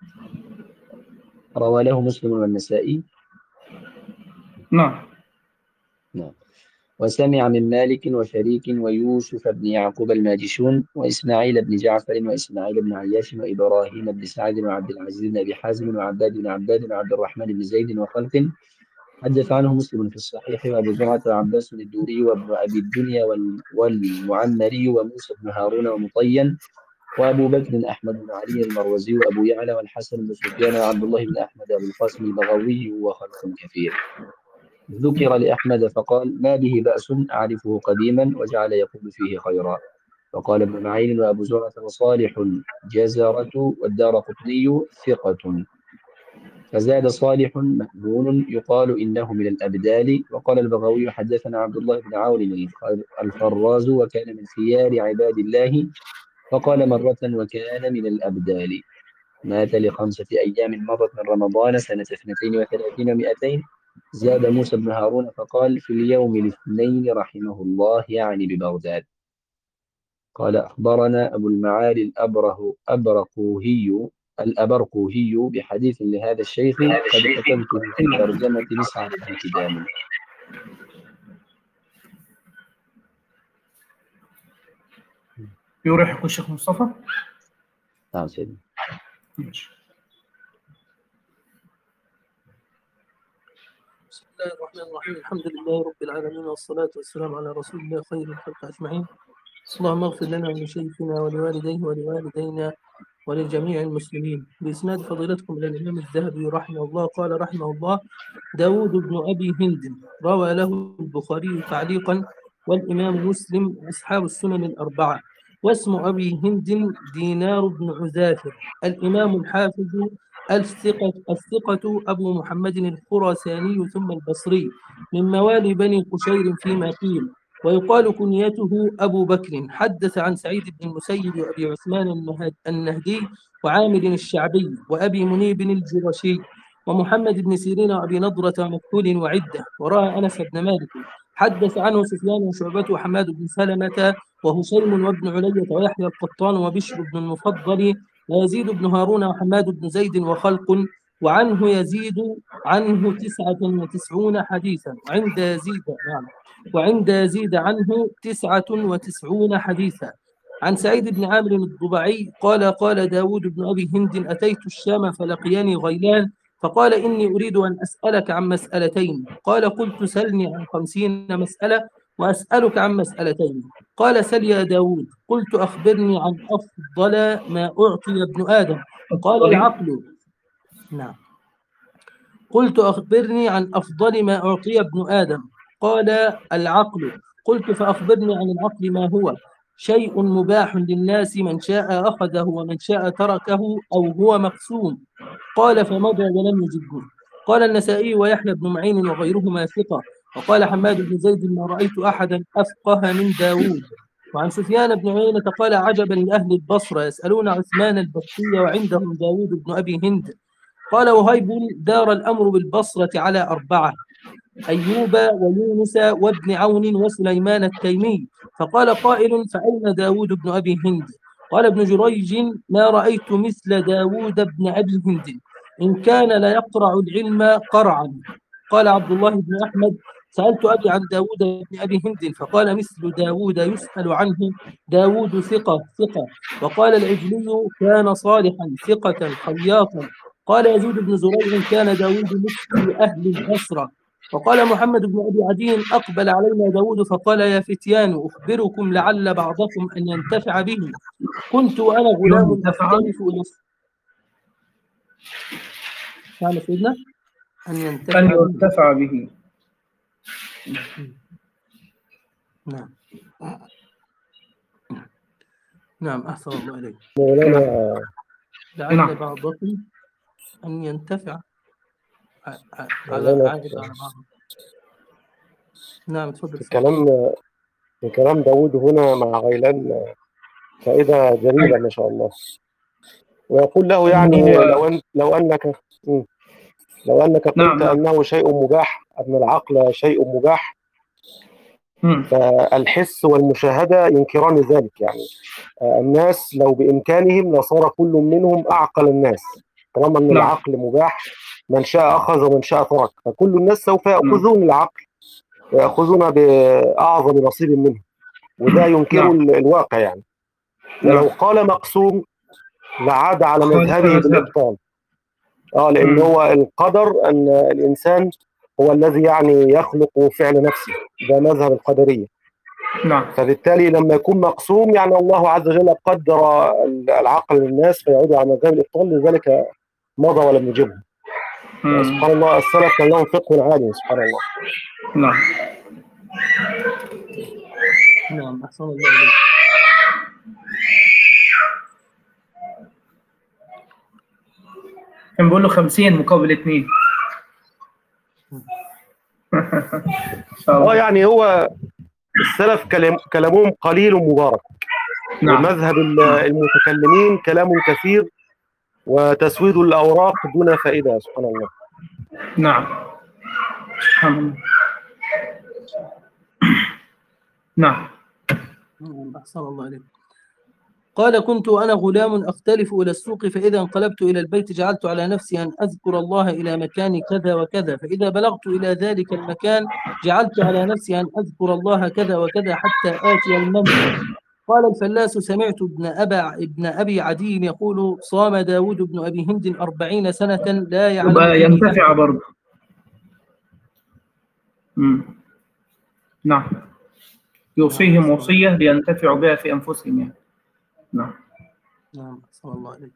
روى له مسلم والنسائي. نعم. نعم. وسمع من مالك وشريك ويوسف بن يعقوب الماجشون وإسماعيل بن جعفر وإسماعيل بن عياش وإبراهيم بن سعد وعبد العزيز بن أبي حازم وعباد بن عباد وعبد الرحمن بن زيد وخلق حدث عنه مسلم في الصحيح، وأبو زرعة وعباس الدوري وابن أبي الدنيا وال- والمعمري وموسى بن هارون ومطين وأبو بكر أحمد بن علي المروزي وأبو يعلى والحسن بن سفيان وعبد الله بن أحمد أبو القاسم البغوي وخلق كثير. ذكر لأحمد فقال: ما به بأس، أعرفه قديما، وجعل يقول فيه خيرا. وقال ابن معين وأبو زرعة وصالح الجزرة والدار قطني ثقة. فزاد صالح مأمون يقال إنه من الأبدال. وقال البغوي: حدثنا عبد الله بن عون الخراز وكان من خيار عباد الله. فقال مرة: وكان من الأبدال. مات لخمسة أيام مضت من رمضان سنة اثنتين وثلاثين ومائتين. زاد موسى بن هارون فقال: في اليوم الاثنين رحمه الله، يعني ببغداد. قال: أخبرنا أبو المعالي الأبره أبرقوهي الأبرقوهي بحديث لهذا الشيخ قد كتبته في ترجمة مسعر بن كدام. يريحك الشيخ مصطفى؟ نعم سيدي. ماشي. بسم الله الرحمن الرحيم. الحمد لله رب العالمين، والصلاة والسلام على رسول الله خير الخلق أجمعين. اللهم اغفر لنا ولشيخنا ولوالديه ولوالدينا ولجميع المسلمين. بإسناد فضيلتكم إلى الإمام الذهبي رحمه الله قال رحمه الله: داود بن أبي هند روى له البخاري تعليقا والإمام مسلم أصحاب السنن الأربعة. واسم أبي هند دينار بن عزافر الإمام الحافظ الثقة الثقة أبو محمد الخراساني ثم البصري، من موالي بني قشير فيما قيل. ويقال كنيته أبو بكر. حدث عن سعيد بن المسيب وأبي عثمان النهدي وعامر الشعبي وأبي منيب الجرشي ومحمد بن سيرين وأبي نضرة ومكحول وعدة. ورأى أنس بن مالك. حدث عنه سفيان وشعبة وحماد بن سلمة وهشيم وابن علية ويحيى القطان وبشر بن المفضل ويزيد بن هارون وحماد بن زيد وخلق. وعنه يزيد عنه تسعة وتسعون حديثا وعند يزيد نعم وعند يزيد عنه تسعة وتسعون حديثا. عن سعيد بن عامر الضبعي قال قال داود بن أبي هند أتيت الشام فلقياني غيلان فقال إني أريد أن أسألك عن مسألتين. قال قلت سلني عن خمسين مسألة وأسألك عن مسألتين. قال سل يا داود. قلت أخبرني عن أفضل ما أعطي ابن آدم. قال العقل. نعم. قلت أخبرني عن أفضل ما أعطي ابن آدم. قال العقل. قلت فأخبرني عن العقل ما هو. شيء مباح للناس من شاء أخذه ومن شاء تركه أو هو مقسوم. قال فمضى ولم يجبه. قال النسائي ويحيى بن معين وغيرهما ثقة. وقال حماد بن زيد ما رأيت أحدا أفقه من داود. وعن سفيان بن عيينة قال عجبا لأهل البصرة يسألون عثمان البصري وعندهم داود بن أبي هند. قال وهيب دار الأمر بالبصرة على أربعة أيوب ويونس وابن عون وسليمان التيمي. فقال قائل فأين داود بن أبي هند؟ قال ابن جريج ما رأيت مثل داود بن أبي هند إن كان لا يقرع العلم قرعا. قال عبد الله بن أحمد سألت أبي عن داود بن أبي هند فقال مثل داود يسأل عنه داود ثقة ثقة. وقال العجلي كان صالحا ثقة خياطا. قال يزيد بن زريع كان داود مفتي أهل البصرة. وقال محمد بن أبي عدي أقبل علينا داود فقال يا فتيان أخبركم لعل بعضكم أن ينتفع به. كنت وأنا غلام أختلف إلى نعم سيدنا أن ينتفع, أن ينتفع به. نعم نعم أحسن الله إليك. مولانا لعل بعضكم أن ينتفع على عائد على بعض. نعم تفضل. الكلام الكلام داود هنا مع غيلان فائدة جميلة ما شاء الله. ويقول له يعني لو أن لو أنك لو أنك قلت نعم. أنه شيء مباح أن العقل شيء مباح فالحس والمشاهدة ينكران ذلك. يعني الناس لو بإمكانهم لصار كل منهم أعقل الناس طالما أن العقل مباح من شاء أخذ ومن شاء ترك فكل الناس سوف يأخذون العقل ويأخذون بأعظم نصيب منه وده ينكر الواقع. يعني ولو قال مقسوم لعاد على مذهبه بالإبطال اه لأن هو القدر أن الإنسان هو الذي يعني يخلق فعل نفسه ده مذهب القدرية. نعم. فبالتالي لما يكون مقسوم يعني الله عز وجل قدر العقل للناس فيعود على مذهب الإبطال لذلك مضى ولم يجبه. سبحان الله السلف كان لهم فقه عالي سبحان الله. نعم نعم أحسن الله إليك. كان بيقول له خمسين مقابل اثنين. اه يعني هو السلف كلام كلامهم قليل مبارك. نعم. ومذهب المتكلمين كلام كثير وتسويد الأوراق دون فائدة سبحان الله. نعم سبحان الله. نعم أحسن الله إليك. قال كنت وأنا غلام أختلف إلى السوق فإذا انقلبت إلى البيت جعلت على نفسي أن أذكر الله إلى مكان كذا وكذا فإذا بلغت إلى ذلك المكان جعلت على نفسي أن أذكر الله كذا وكذا حتى آتي المنزل. قال الفلاس سمعت ابن, أبا ابن أبي عدي يقول صام داود بن أبي هند أربعين سنة لا يعلم ينتفع برضه. نعم يوصيهم وصية لينتفعوا بها في أنفسهم يعني. نعم نعم صلى الله عليه.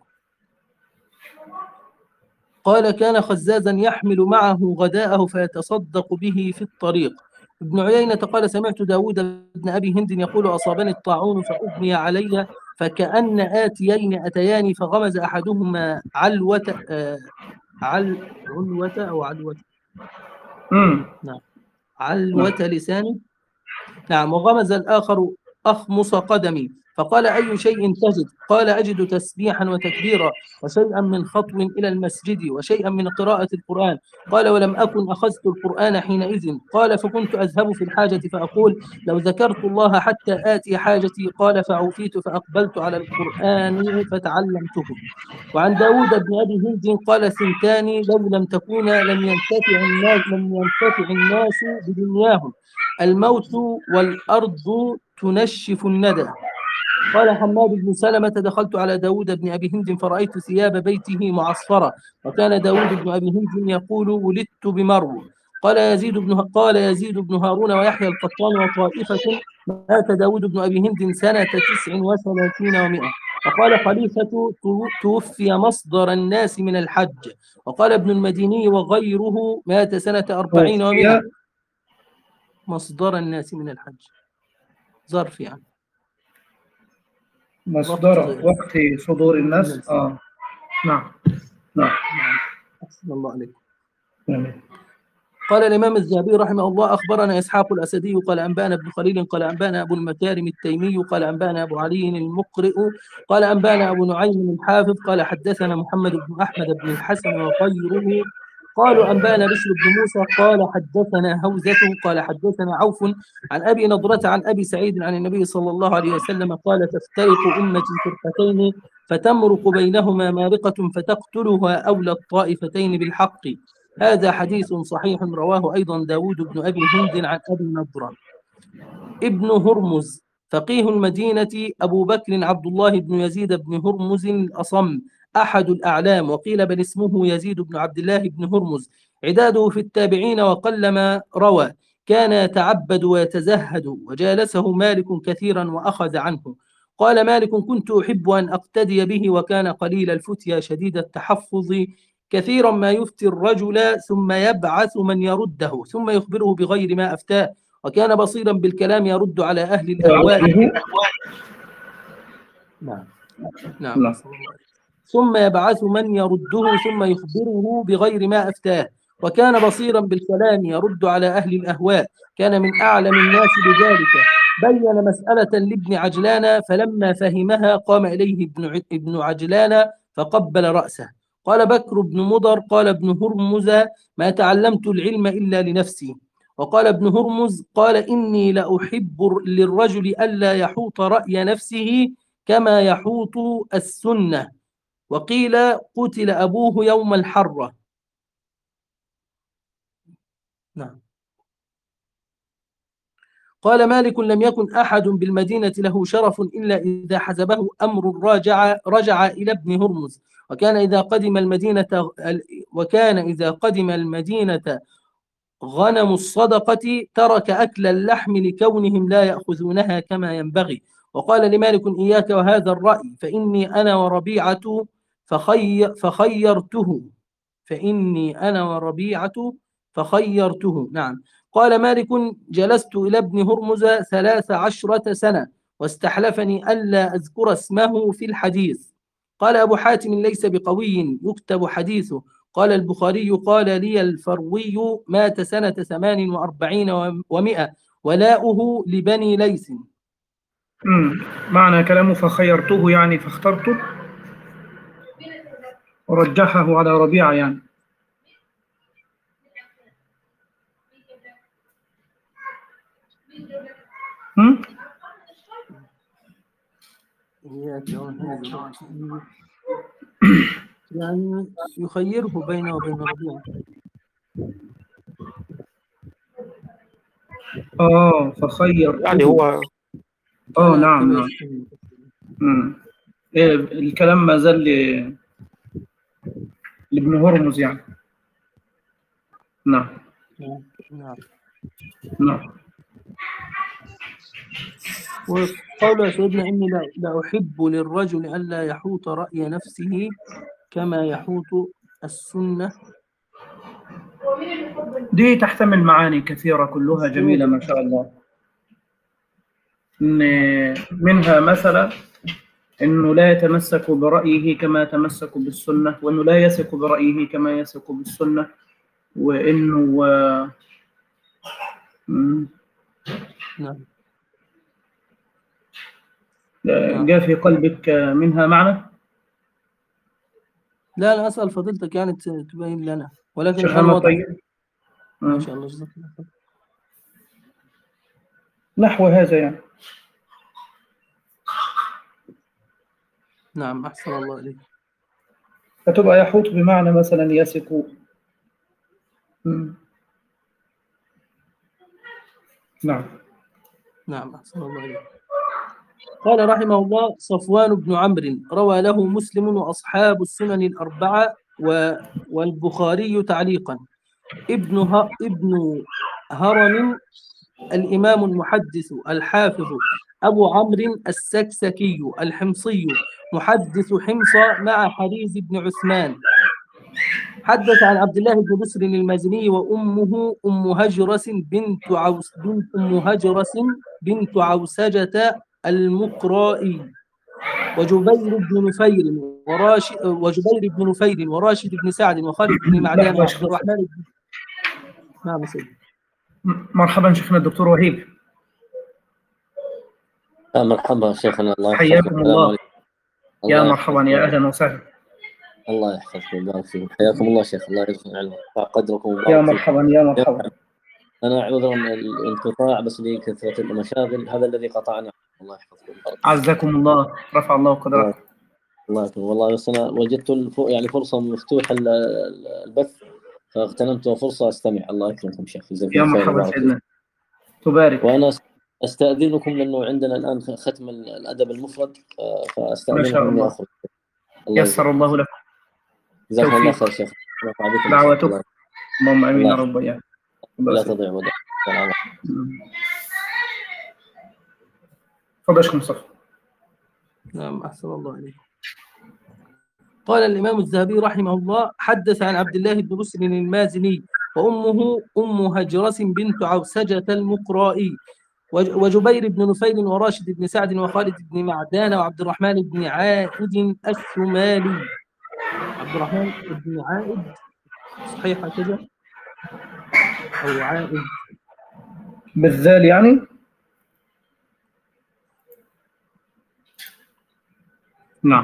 قال كان خزازا يحمل معه غداءه فيتصدق به في الطريق. ابن عيينة قال سمعت داود بن أبي هند يقول أصابني الطاعون فأغمي علي فكأن آتيين أتياني فغمز أحدهما علوة آه عل علوة أو علوة امم نعم علوة لسانه نعم. وغمز الآخر أخمص قدمي فقال أي شيء تجد؟ قال أجد تسبيحا وتكبيرا وشيئا من خطو إلى المسجد وشيئا من قراءة القرآن. قال ولم أكن أخذت القرآن حينئذ. قال فكنت أذهب في الحاجة فأقول لو ذكرت الله حتى آتي حاجتي. قال فعوفيت فأقبلت على القرآن فتعلمته. وعن داود بن أبي هند قال ثنتان لو لم تكونا لم ينتفع الناس لم ينتفع الناس بدنياهم الموت والأرض تنشف الندى. قال حماد بن سلمة دخلت على داود بن أبي هند فرأيت ثياب بيته معصفرة وكان داود بن أبي هند يقول ولدت بمرو. قال يزيد بن قال يزيد بن هارون ويحيى القطان وطائفة مات داود بن أبي هند سنة تسع وثلاثين ومائة. وقال خليفة توفي مصدر الناس من الحج. وقال ابن المديني وغيره مات سنة أربعين ومائة. مصدر الناس من الحج ظرف يعني مصدر وقت صدور الناس. اه نعم نعم. أحسن الله عليكم. نعم. قال الإمام الذهبي رحمه الله أخبرنا إسحاق الأسدي قال أنبانا ابن خليل قال أنبانا أبو المكارم التيمي قال أنبانا أبو علي المقرئ قال أنبانا أبو نعيم الحافظ قال حدثنا محمد بن أحمد بن الحسن وغيره قالوا أنبانا بشر بن موسى قال حدثنا هوزة قال حدثنا عوف عن أبي نضرة عن أبي سعيد عن النبي صلى الله عليه وسلم قال تفترق أمتي فرقتين فتمرق بينهما مارقة فتقتلها أولى الطائفتين بالحق. هذا حديث صحيح رواه أيضا داود بن أبي هند عن أبي نضرة. ابن هرمز فقيه المدينة أبو بكر عبد الله بن يزيد بن هرمز الأصم أحد الأعلام وقيل بل اسمه يزيد بن عبد الله بن هرمز. عداده في التابعين وقلما روى. كان يتعبد ويتزهد وجالسه مالك كثيرا وأخذ عنه. قال مالك كنت أحب أن أقتدي به وكان قليل الفتيا شديد التحفظ كثيرا ما يفتي الرجل ثم يبعث من يرده ثم يخبره بغير ما أفتاه وكان بصيرا بالكلام يرد على أهل الأهواء. نعم نعم. ثم يبعث من يرده ثم يخبره بغير ما أفتاه وكان بصيرا بالكلام يرد على أهل الأهواء. كان من أعلم الناس بذلك. بين مسألة لابن عجلان فلما فهمها قام إليه ابن ابن عجلان فقبل رأسه. قال بكر بن مضر قال ابن هرمز ما تعلمت العلم إلا لنفسي. وقال ابن هرمز قال إني لأحب للرجل ألا يحوط رأي نفسه كما يحوط السنة. وقيل قتل أبوه يوم الحرة. نعم. قال مالك لم يكن أحد بالمدينة له شرف إلا إذا حزبه أمر راجع رجع إلى ابن هرمز. وكان إذا قدم المدينة وكان إذا قدم المدينة غنم الصدقة ترك أكل اللحم لكونهم لا يأخذونها كما ينبغي. وقال لمالك إياك وهذا الرأي فإني أنا وربيعة فخي فخيرته فإني أنا وربيعة فخيرته. نعم. قال مالك جلست إلى ابن هرمز ثلاث عشرة سنة واستحلفني ألا أذكر اسمه في الحديث. قال أبو حاتم ليس بقوي يكتب حديثه. قال البخاري قال لي الفروي مات سنة ثمان وأربعين ومئة ولاؤه لبني ليث. معنى كلامه فخيرته يعني فاخترته ورجحه على ربيعة يعني. هم؟ يعني يخيره بينه وبين ربيعة. اه فخير يعني هو اه نعم نعم. امم إيه الكلام ما زال ل... لابن هرمز يعني. نعم نعم نعم. وقال سيدنا إني لا أحب للرجل ألا يحوط رأي نفسه كما يحوط السنة. دي تحتمل معاني كثيرة كلها جميلة ما شاء الله. إن منها مثلا إنه لا يتمسك برأيه كما يتمسك بالسنة وإنه لا يثق برأيه كما يثق بالسنة وإنه نعم. جاء في قلبك منها معنى؟ لا أنا أسأل فضيلتك يعني تبين لنا، ولكن شيخ الآن أحمد واضح. طيب. ما شاء الله، جزاك الله خير. نحو هذا يعني. نعم، أحسن الله إليك. فتبقى يحوط بمعنى مثلا يثق. مم. نعم. نعم، أحسن الله إليك. قال رحمه الله: صفوان بن عمرو روى له مسلم وأصحاب السنن الأربعة و... والبخاري تعليقا. ابن ه... ابن هرم الإمام المحدث الحافظ أبو عمرو السكسكي الحمصي محدث حمص مع حريز بن عثمان، حدث عن عبد الله بن بسر المازني وأمه أم هجرس بنت عوس بنت أم هجرس بنت عوسجة المقرائي، وجبير بن نفير وراشد وجبير بن نفير وراشد بن سعد وخالد بن معدان وعبد الرحمن بن نعم سيدي. مرحبا شيخنا الدكتور وهيب. آه مرحبا شيخنا، الله يحفظك. حياكم الله. يا الله مرحبا، يا اهلا وسهلا. الله يحفظكم ويبارك فيكم. حياكم الله شيخ، الله يرفع علمك قدركم ويبارك يا فيكم. مرحبا يا مرحبا. انا عذرا الانقطاع بس لكثره المشاغل، هذا الذي قطعنا. الله يحفظكم ويبارك فيكم. عزكم الله، رفع الله قدركم. الله يكرمك. والله بس انا وجدت يعني فرصه مفتوحه البث فاغتنمت فرصه استمع. الله يكرمكم شيخ، جزاكم يا الله خير. مرحبا سيدنا، تبارك. وانا استاذنكم لانه عندنا الان ختم الادب المفرد، فاستاذنكم اني اخرج. الله يسر الله لكم. جزاكم الله خير شيخ. دعوتك. اللهم امين يا رب. يا لا تضيع ودائع. تفضل مصطفى. نعم، احسن الله اليك. قال الإمام الذهبي رحمه الله: حدث عن عبد الله بن بسر المازني وأمه أم هجرس بنت عوسجة المقرائي، وجبير بن نفيل وراشد بن سعد وخالد بن معدان وعبد الرحمن بن عائد الثمالي. عبد الرحمن بن عائد صحيح كذا أو عائد بالذال يعني؟ نعم.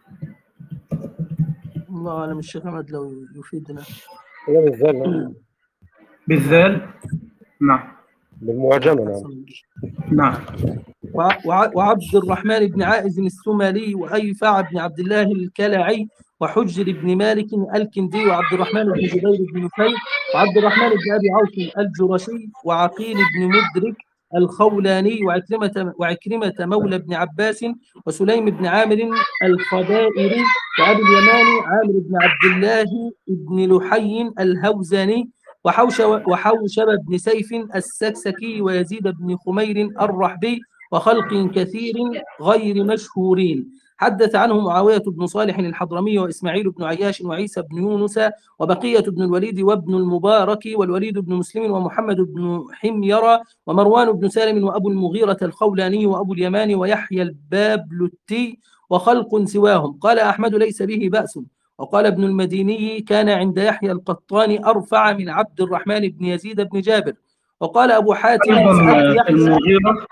الله أعلم، الشيخ أحمد لو يفيدنا. هي بالذال. بالذال. نعم. بالمعجمة. نعم. نعم. وعبد الرحمن بن عائز الثمالي وأيفع بن عبد الله الكلعي وحجر بن مالك الكندي وعبد الرحمن بن جبير بن نفيل وعبد الرحمن بن أبي عوف الجرشي وعقيل بن مدرك الخولاني وعكرمة وعكرمة مولى بن عباس وسليم بن عامر الخبائري وأبي اليمان عامر بن عبد الله بن لحي الهوزاني وحوشب بن سيف السكسكي ويزيد بن خمير الرحبي وخلق كثير غير مشهورين. حدث عنه معاوية بن صالح الحضرمي وإسماعيل بن عياش وعيسى بن يونس وبقية بن الوليد وابن المبارك والوليد بن مسلم ومحمد بن حميرة ومروان بن سالم وأبو المغيرة الخولاني وأبو اليمان ويحيى البابلتي وخلق سواهم. قال أحمد: ليس به بأس. وقال ابن المديني: كان عند يحيى القطان أرفع من عبد الرحمن بن يزيد بن جابر. وقال أبو حاتم: سألت المغيرة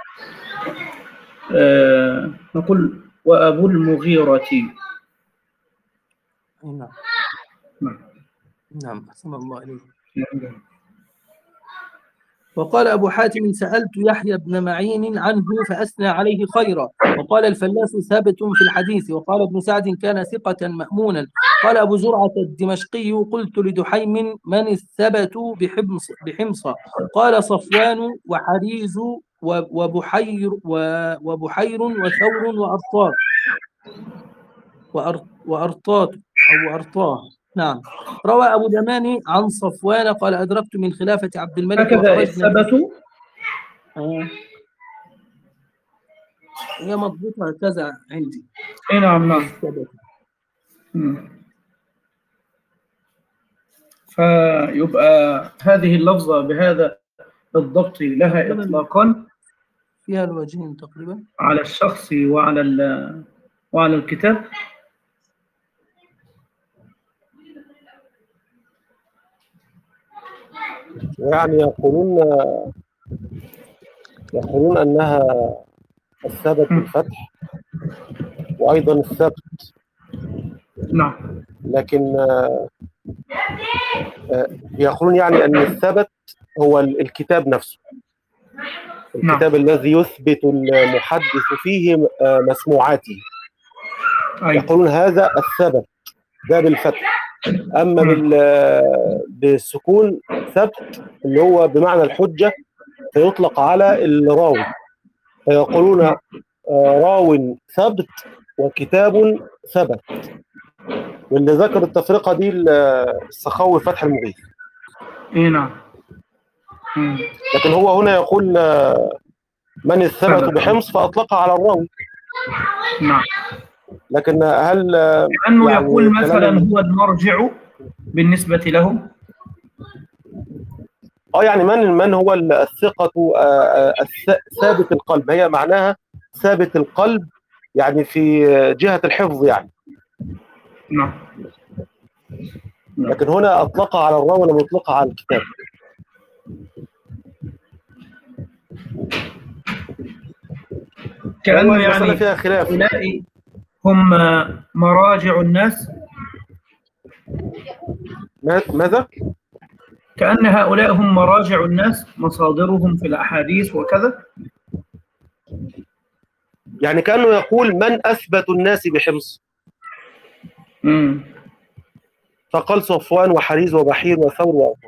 آه نقول وأبو المغيرة. نعم نعم، أحسن الله إليك. وقال أبو حاتم: سألت يحيى بن معين عنه فأثنى عليه خيرا. وقال الفلاس: ثابت في الحديث. وقال ابن سعد: كان ثقة مأمونا. قال أبو زرعة الدمشقي: قلت لدحيم: من الثبت بحمص بحمصة؟ قال: صفوان وحريز وبحير وبحير وثور وأرطاط وأرطاط أو أرطاه. نعم. روى أبو اليماني عن صفوان قال: أدركت من خلافة عبد الملك هكذا الثبت. آه. هي مضبوطة هكذا عندي. اي نعم نعم. فيبقى هذه اللفظة بهذا بالضبط لها إطلاقا فيها الوجهين تقريبا على الشخص وعلى وعلى الكتاب. ويعني يقولون يقولون أنها الثبت بالفتح وأيضا الثبت، نعم لكن آه، آه، يقولون يعني أن الثبت هو ال- الكتاب نفسه، الكتاب الذي يثبت المحدث فيه آه، مسموعاته، أي يقولون هذا الثبت ده بالفتح. أما مم. بال- آه، بالسكون ثبت اللي هو بمعنى الحجة، فيطلق على الراوي، فيقولون آه، راو ثبت وكتاب ثبت. واللي ذكر التفرقة دي ال- السخاوي فتح المغيث. إيه نعم مم. لكن هو هنا يقول آه، من الثبت ثبت. بحمص فأطلقها على الراوي. نعم لكن هل آه، لأنه يعني يقول كلام مثلا ال- هو المرجع بالنسبة لهم. اه يعني من من هو الثقة آه، آه، الث- ثابت القلب، هي معناها ثابت القلب يعني في جهة الحفظ يعني. نعم نعم لكن هنا أطلقها على الراوي لم يطلقها على الكتاب. كأنه والله المسألة يعني فيها خلاف. هؤلاء هم مراجع الناس، ما- ماذا؟ كأن هؤلاء هم مراجع الناس، مصادرهم في الأحاديث وكذا. يعني كأنه يقول من أثبت الناس بحمص، مم. فقال صفوان وحريز وبحير وثور وأوفر.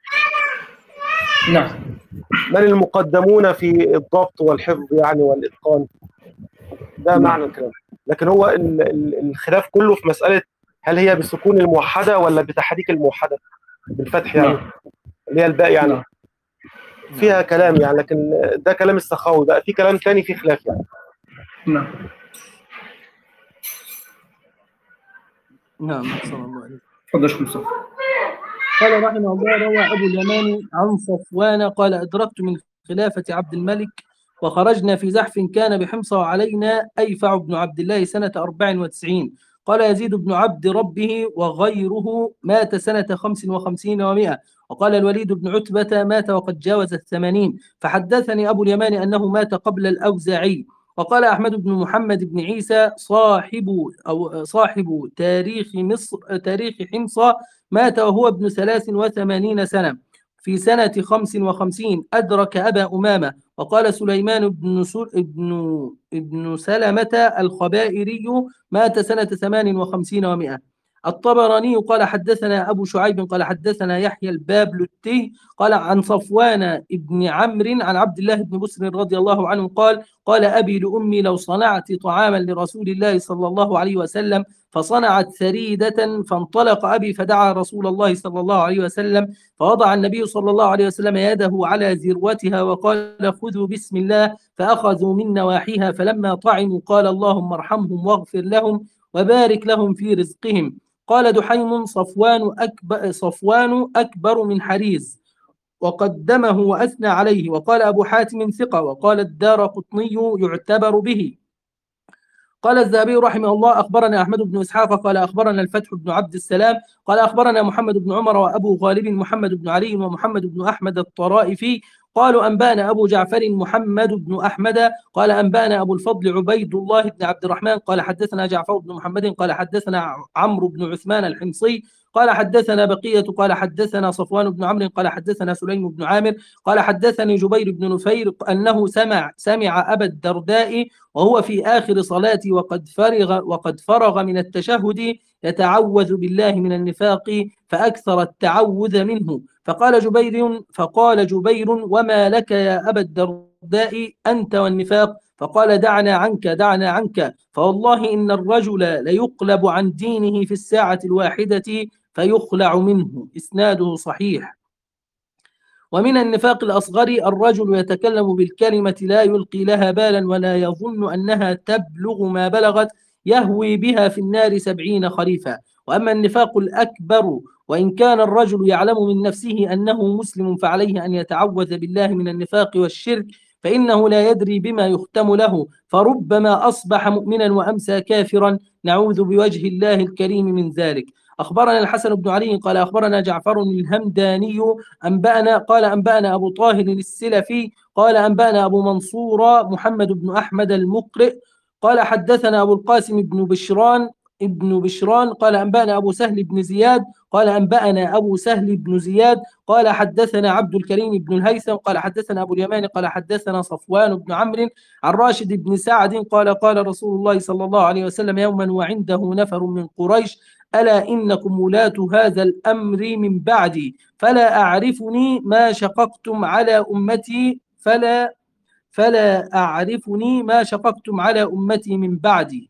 نعم من المقدمون في الضبط والحفظ يعني والإتقان، ده نعم. معنى الكلام. لكن هو ال- ال- الخلاف كله في مسألة هل هي بالسكون الموحدة ولا بتحريك الموحدة بالفتح يعني، نعم اللي هي الباء يعني. نعم. فيها كلام يعني، لكن ده كلام السخاوي، بقى في كلام تاني فيه خلاف يعني. نعم نعم أحسن الله عليك. تفضل شيخ مصطفى. قال رحمه الله: روى أبو اليمان عن صفوان قال: أدركت من خلافة عبد الملك وخرجنا في زحف كان بحمص وعلينا أيفع بن عبد الله سنة أربع وتسعين. قال يزيد بن عبد ربه وغيره مات سنة خمس وخمسين ومائة. وقال الوليد بن عتبة مات وقد جاوز الثمانين. فحدثني أبو اليمان أنه مات قبل الأوزاعي. وقال أحمد بن محمد بن عيسى صاحب أو صاحب تاريخ مصر تاريخ حمص مات وهو ابن ثلاث وثمانين سنة في سنة خمس وخمسين، أدرك أبا أمامة. وقال سليمان بن سل... ابن ابن سلمة الخبائري مات سنة ثمان وخمسين ومائة. الطبراني قال حدثنا أبو شعيب قال حدثنا يحيى البابلتي قال عن صفوان ابن عمرو عن عبد الله بن بسر رضي الله عنه قال: قال أبي لأمي: لو صنعت طعاما لرسول الله صلى الله عليه وسلم فصنعت ثريدة، فانطلق أبي فدعا رسول الله صلى الله عليه وسلم، فوضع النبي صلى الله عليه وسلم يده على ذروتها وقال: خذوا بسم الله، فأخذوا من نواحيها، فلما طعموا قال: اللهم ارحمهم واغفر لهم وبارك لهم في رزقهم. قال دحيم: صفوان أكبر, صفوان أكبر من حريز، وقدمه وأثنى عليه. وقال أبو حاتم: ثقة. وقال الدارقطني: يعتبر به. قال الذهبي رحمه الله: أخبرنا أحمد بن إسحاق قال أخبرنا الفتح بن عبد السلام قال أخبرنا محمد بن عمر وأبو غالب محمد بن علي ومحمد بن أحمد الطرائفي قالوا أنبانا أبو جعفر محمد بن أحمد قال أنبانا أبو الفضل عبيد الله بن عبد الرحمن قال حدثنا جعفر بن محمد قال حدثنا عمرو بن عثمان الحمصي قال حدثنا بقية قال حدثنا صفوان بن عمرو قال حدثنا سليم بن عامر قال حدثني جبير بن نفير أنه سمع سمع أبا الدرداء وهو في آخر صلاتي وقد فرغ وقد فرغ من التشهد يتعوذ بالله من النفاق فأكثر التعوذ منه. فقال جبير فقال جبير: وما لك يا أبا الدرداء أنت والنفاق؟ فقال: دعنا عنك دعنا عنك، فوالله إن الرجل ليقلب عن دينه في الساعة الواحدة فيخلع منه. إسناده صحيح. ومن النفاق الأصغر الرجل يتكلم بالكلمة لا يلقي لها بالا ولا يظن أنها تبلغ ما بلغت يهوي بها في النار سبعين خريفا. وأما النفاق الأكبر وإن كان الرجل يعلم من نفسه أنه مسلم فعليه أن يتعوذ بالله من النفاق والشرك، فإنه لا يدري بما يختم له، فربما أصبح مؤمنا وأمسى كافرا، نعوذ بوجه الله الكريم من ذلك. أخبرنا الحسن بن علي قال أخبرنا جعفر الهمداني أنبأنا قال أنبأنا أبو طاهر السلفي قال أنبأنا أبو منصور محمد بن أحمد المقرئ قال حدثنا أبو القاسم بن بشران ابن بشران قال أنبأنا أبو سهل بن زياد قال أنبأنا أبو سهل بن زياد قال حدثنا عبد الكريم بن الهيثم قال حدثنا أبو اليمان قال حدثنا صفوان بن عمرو عن راشد بن سعد قال قال رسول الله صلى الله عليه وسلم يوما وعنده نفر من قريش: ألا إنكم ولاة هذا الأمر من بعدي، فلا أعرفني ما شققتم على أمتي فلا فلا أعرفني ما شققتم على أمتي من بعدي.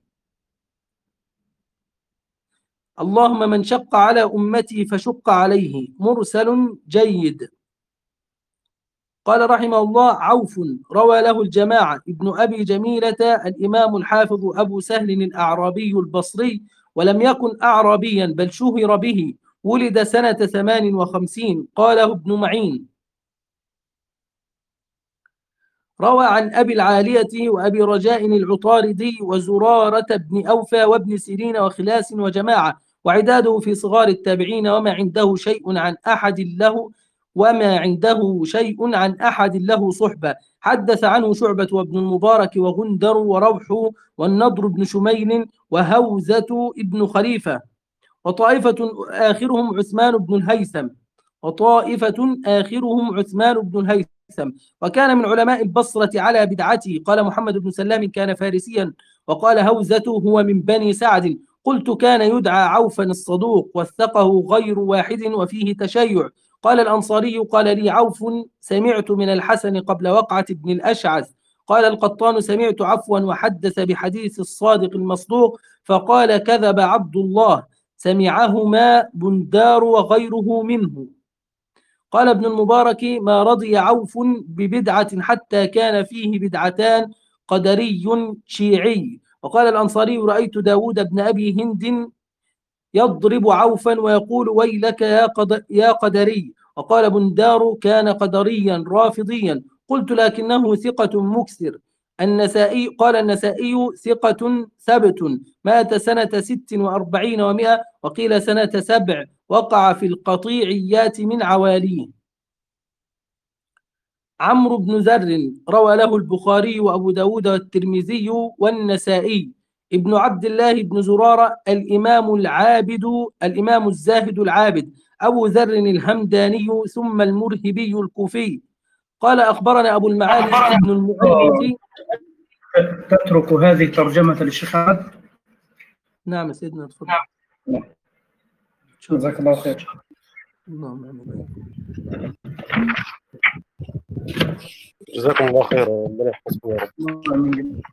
اللهم من شق على أمتي فشق عليه. مرسل جيد. قال رحمه الله: عوف روى له الجماعة. ابن أبي جميلة الإمام الحافظ أبو سهل الأعرابي البصري، ولم يكن أعرابيا بل شهر به، ولد سنة ثمان وخمسين، قاله ابن معين. روى عن أبي العالية وأبي رجاء العطاردي وزرارة بن أوفى وابن سيرين وخلاس وجماعة، وعداده في صغار التابعين، وما عنده شيء عن أحد له وما عنده شيء عن أحد له صحبة. حدث عنه شعبة وابن المبارك وغندر وروح والنضر بن شميل وهوزة ابن خليفة، وطائفة آخرهم عثمان بن الهيثم وطائفة آخرهم عثمان بن الهيثم وكان من علماء البصرة على بدعته. قال محمد بن سلام: كان فارسيا. وقال هوزة: هو من بني سعد. قلت: كان يدعى عوفا الصدوق، وثقه غير واحد وفيه تشيع. قال الأنصاري: قال لي عوف: سمعت من الحسن قبل وقعة ابن الأشعث. قال القطان: سمعت عفوا وحدث بحديث الصادق المصدوق، فقال: كذب عبد الله، سمعهما بندار وغيره منه. قال ابن المبارك: ما رضي عوف ببدعة حتى كان فيه بدعتان، قدري شيعي. وقال الأنصاري: رأيت داود بن أبي هند يضرب عوفا ويقول: ويلك يا, قد يا قدري. وقال بندار: كان قدريا رافضيا. قلت: لكنه ثقة مكثر. النسائي قال النسائي: ثقة ثبت، مات سنة ست وأربعين ومائة، وقيل سنة سبع، وقع في القطيعيات من عواليه. عمرو بن ذر روى له البخاري وأبو داود والترمذي والنسائي. ابن عبد الله بن زرارة الإمام العابد الإمام الزاهد العابد أبو ذر الهمداني ثم المرهبي الكوفي. قال أخبرنا أبو المعالي بن المؤيد. تترك هذه ترجمة للشيخ أحمد؟ نعم سيدنا، تفضل. جزاك الله خير. جزاكم الله خير، ربنا يحفظكم يا رب.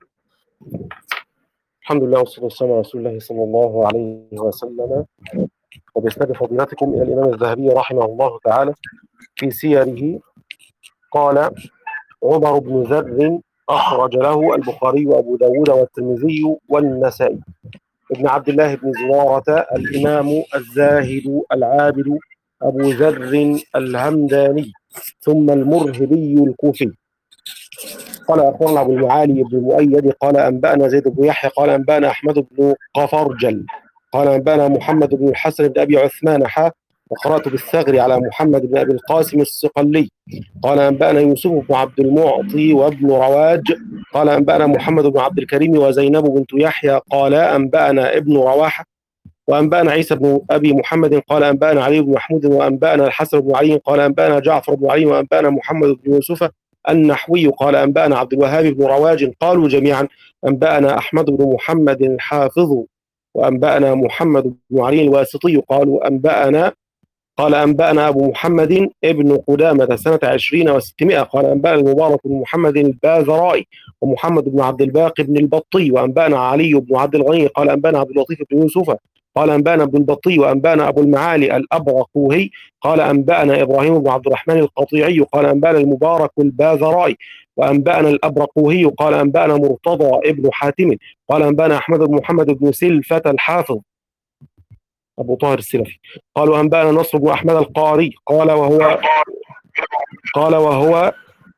الحمد لله والصلاة والسلام على رسول الله صلى الله عليه وسلم. وبإسناد فضيلتكم إلى الإمام الذهبي رحمه الله تعالى في سيره قال: عمر بن ذر أخرج له البخاري وأبو داود والترمذي والنسائي. ابن عبد الله بن زرارة الإمام الزاهد العابد أبو ذر الهمداني ثم المرهبي الكوفي. قال أخبرنا أبو المعالي بن المؤيد قال أنبأنا زيد بن يحيى قال أنبأنا أحمد بن قفرجل قال أنبأنا محمد بن الحسن بن أبي عثمان حا وقرأت بالثغر على محمد بن أبي القاسم الصقلي قال أنبأنا يوسف بن عبد المعطي وابن رواج قال أنبأنا محمد بن عبد الكريم وزينب بنت يحيى قال أنبأنا ابن رواحة وأنبأنا عيسى بن أبي محمد قال أنبأنا علي بن محمود وأنبأنا الحسن بن علي قال أنبأنا جعفر بن علي وأنبأنا محمد بن يوسف النحوي قال أنبأنا عبد الوهاب بن رواج قالوا جميعا أنبأنا أحمد بن محمد الحافظ وأنبأنا محمد بن علي الواسطي قالوا أنبأنا قال أنبأنا أبو محمد ابن قدامة سنة عشرين وستمائة قال أنبأنا المبارك بن محمد البازرائي ومحمد بن عبد الباقي بن البطي وأنبأنا علي بن عبد الغني قال أنبأنا عبد اللطيف بن يوسف قال أنبأنا ابن البطي وأنبأنا أبو المعالي الأبرقوهي قال أنبأنا إبراهيم بن عبد الرحمن القطيعي قال أنبأنا المبارك البازرائي وأنبأنا الأبرقوهي قال أنبأنا مرتضى ابن حاتم قال أنبأنا أحمد بن محمد بن سلفة الحافظ أبو طاهر السلفي قالوا أنبأنا نصر بن أحمد القاري قال وهو قال وهو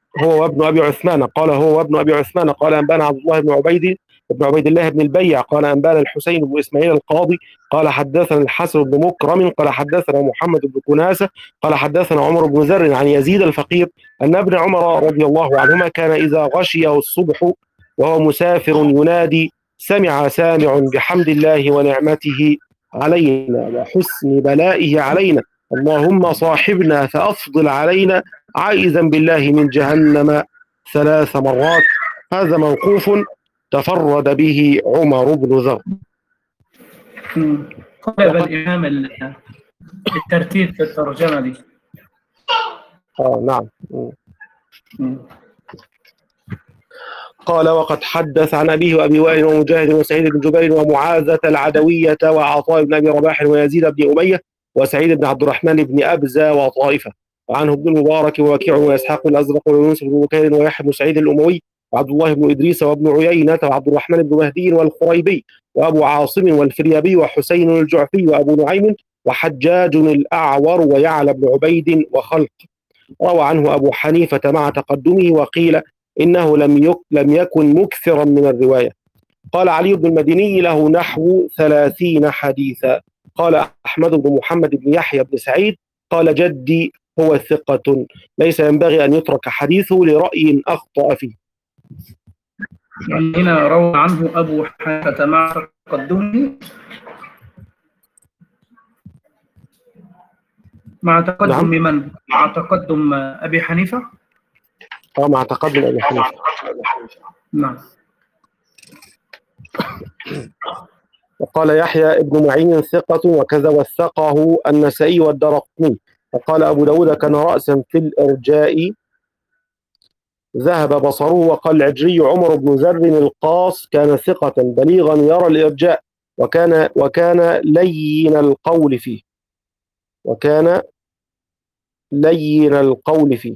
هو وابن أبي عثمان قال هو وابن أبي عثمان قال أنبانا عبد الله بن عبيد بن عبيد الله بن البيع قال أنبانا الحسين بن إسماعيل القاضي قال حدثنا الحسن بن مكرم قال حدثنا محمد بن كناسة قال حدثنا عمر بن زر عن يزيد الفقير أن ابن عمر رضي الله عنهما كان إذا غشيه الصبح وهو مسافر ينادي سمع سامع بحمد الله ونعمته علينا وحسن بلائه علينا اللهم صاحبنا فأفضل علينا عائذا بالله من جهنم ثلاث مرات. هذا موقوف تفرد به عمر بن ذر. طلب الإمام الترتيب في الترجمة دي. آه نعم. قال وقد حدث عن أبيه وأبي وائل ومجاهد وسعيد بن جبير ومعاذة العدوية وعطاء بن أبي رباح ويزيد بن أمية وسعيد بن عبد الرحمن بن أبزة وطائفة وعنه ابن المبارك ووكيع وإسحاق الأزرق ويونس بن بكير ويحيى بن سعيد الأموي وعبد الله بن إدريس وابن عيينة وعبد الرحمن بن مهدي والخريبي وأبو عاصم والفريابي وحسين الجعفي وأبو نعيم وحجاج الأعور ويعلى بن عبيد وخلق. روى عنه أبو حنيفة مع تقدمه وقيل إنه لم يك لم يكن مكثرا من الرواية. قال علي بن المديني له نحو ثلاثين حديثا. قال أحمد بن محمد بن يحيى بن سعيد قال جدي هو ثقة ليس ينبغي أن يترك حديثه لرأي أخطأ فيه. يعني هنا روى عنه أبو حنيفة مع تقدمه مع تقدم نعم. من مع تقدم أبي حنيفة اه مع تقدم أبي حنيفة نعم. وقال يحيى ابن معين ثقة وكذا وثقه النسائي والدرقطني. وقال أبو داود كان رأسا في الإرجاء ذهب بصره. وقال العجري عمر بن زر القاص كان ثقة بليغا يرى الإرجاء وكان وكان لين القول فيه وكان لين القول فيه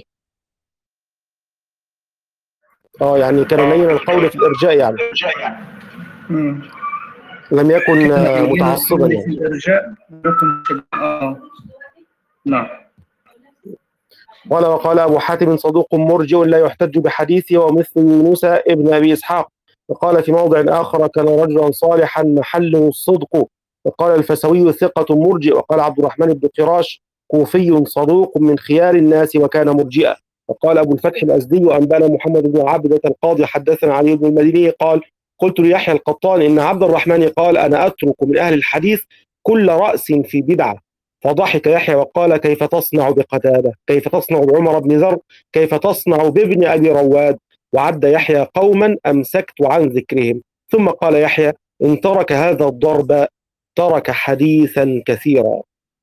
اه يعني كان لين القول في الإرجاء يعني مم. لم يكن متعصبا يعني. في الإرجاء آه. نعم. قال وقال أبو حاتم صدوق مرجئ لا يحتج بحديثه ومثل يونس ابن أبي إسحاق. وقال في موضع آخر كان رجلا صالحا محله الصدق. وقال الفسوي ثقة مرجئ. وقال عبد الرحمن بن قراش كوفي صدوق من خيار الناس وكان مرجئا. وقال أبو الفتح الأزدي وأنبانا محمد بن عبدة القاضي حدثنا علي بن المديني قال قلت ليحيى القطان إن عبد الرحمن قال أنا أترك من أهل الحديث كل رأس في بدعة. فضحك يحيى وقال كيف تصنع بقتادة كيف تصنع بعمر بن ذر كيف تصنع بابن أبي رواد. وعد يحيى قوما أمسكت عن ذكرهم. ثم قال يحيى إن ترك هذا الضرب ترك حديثا كثيرا.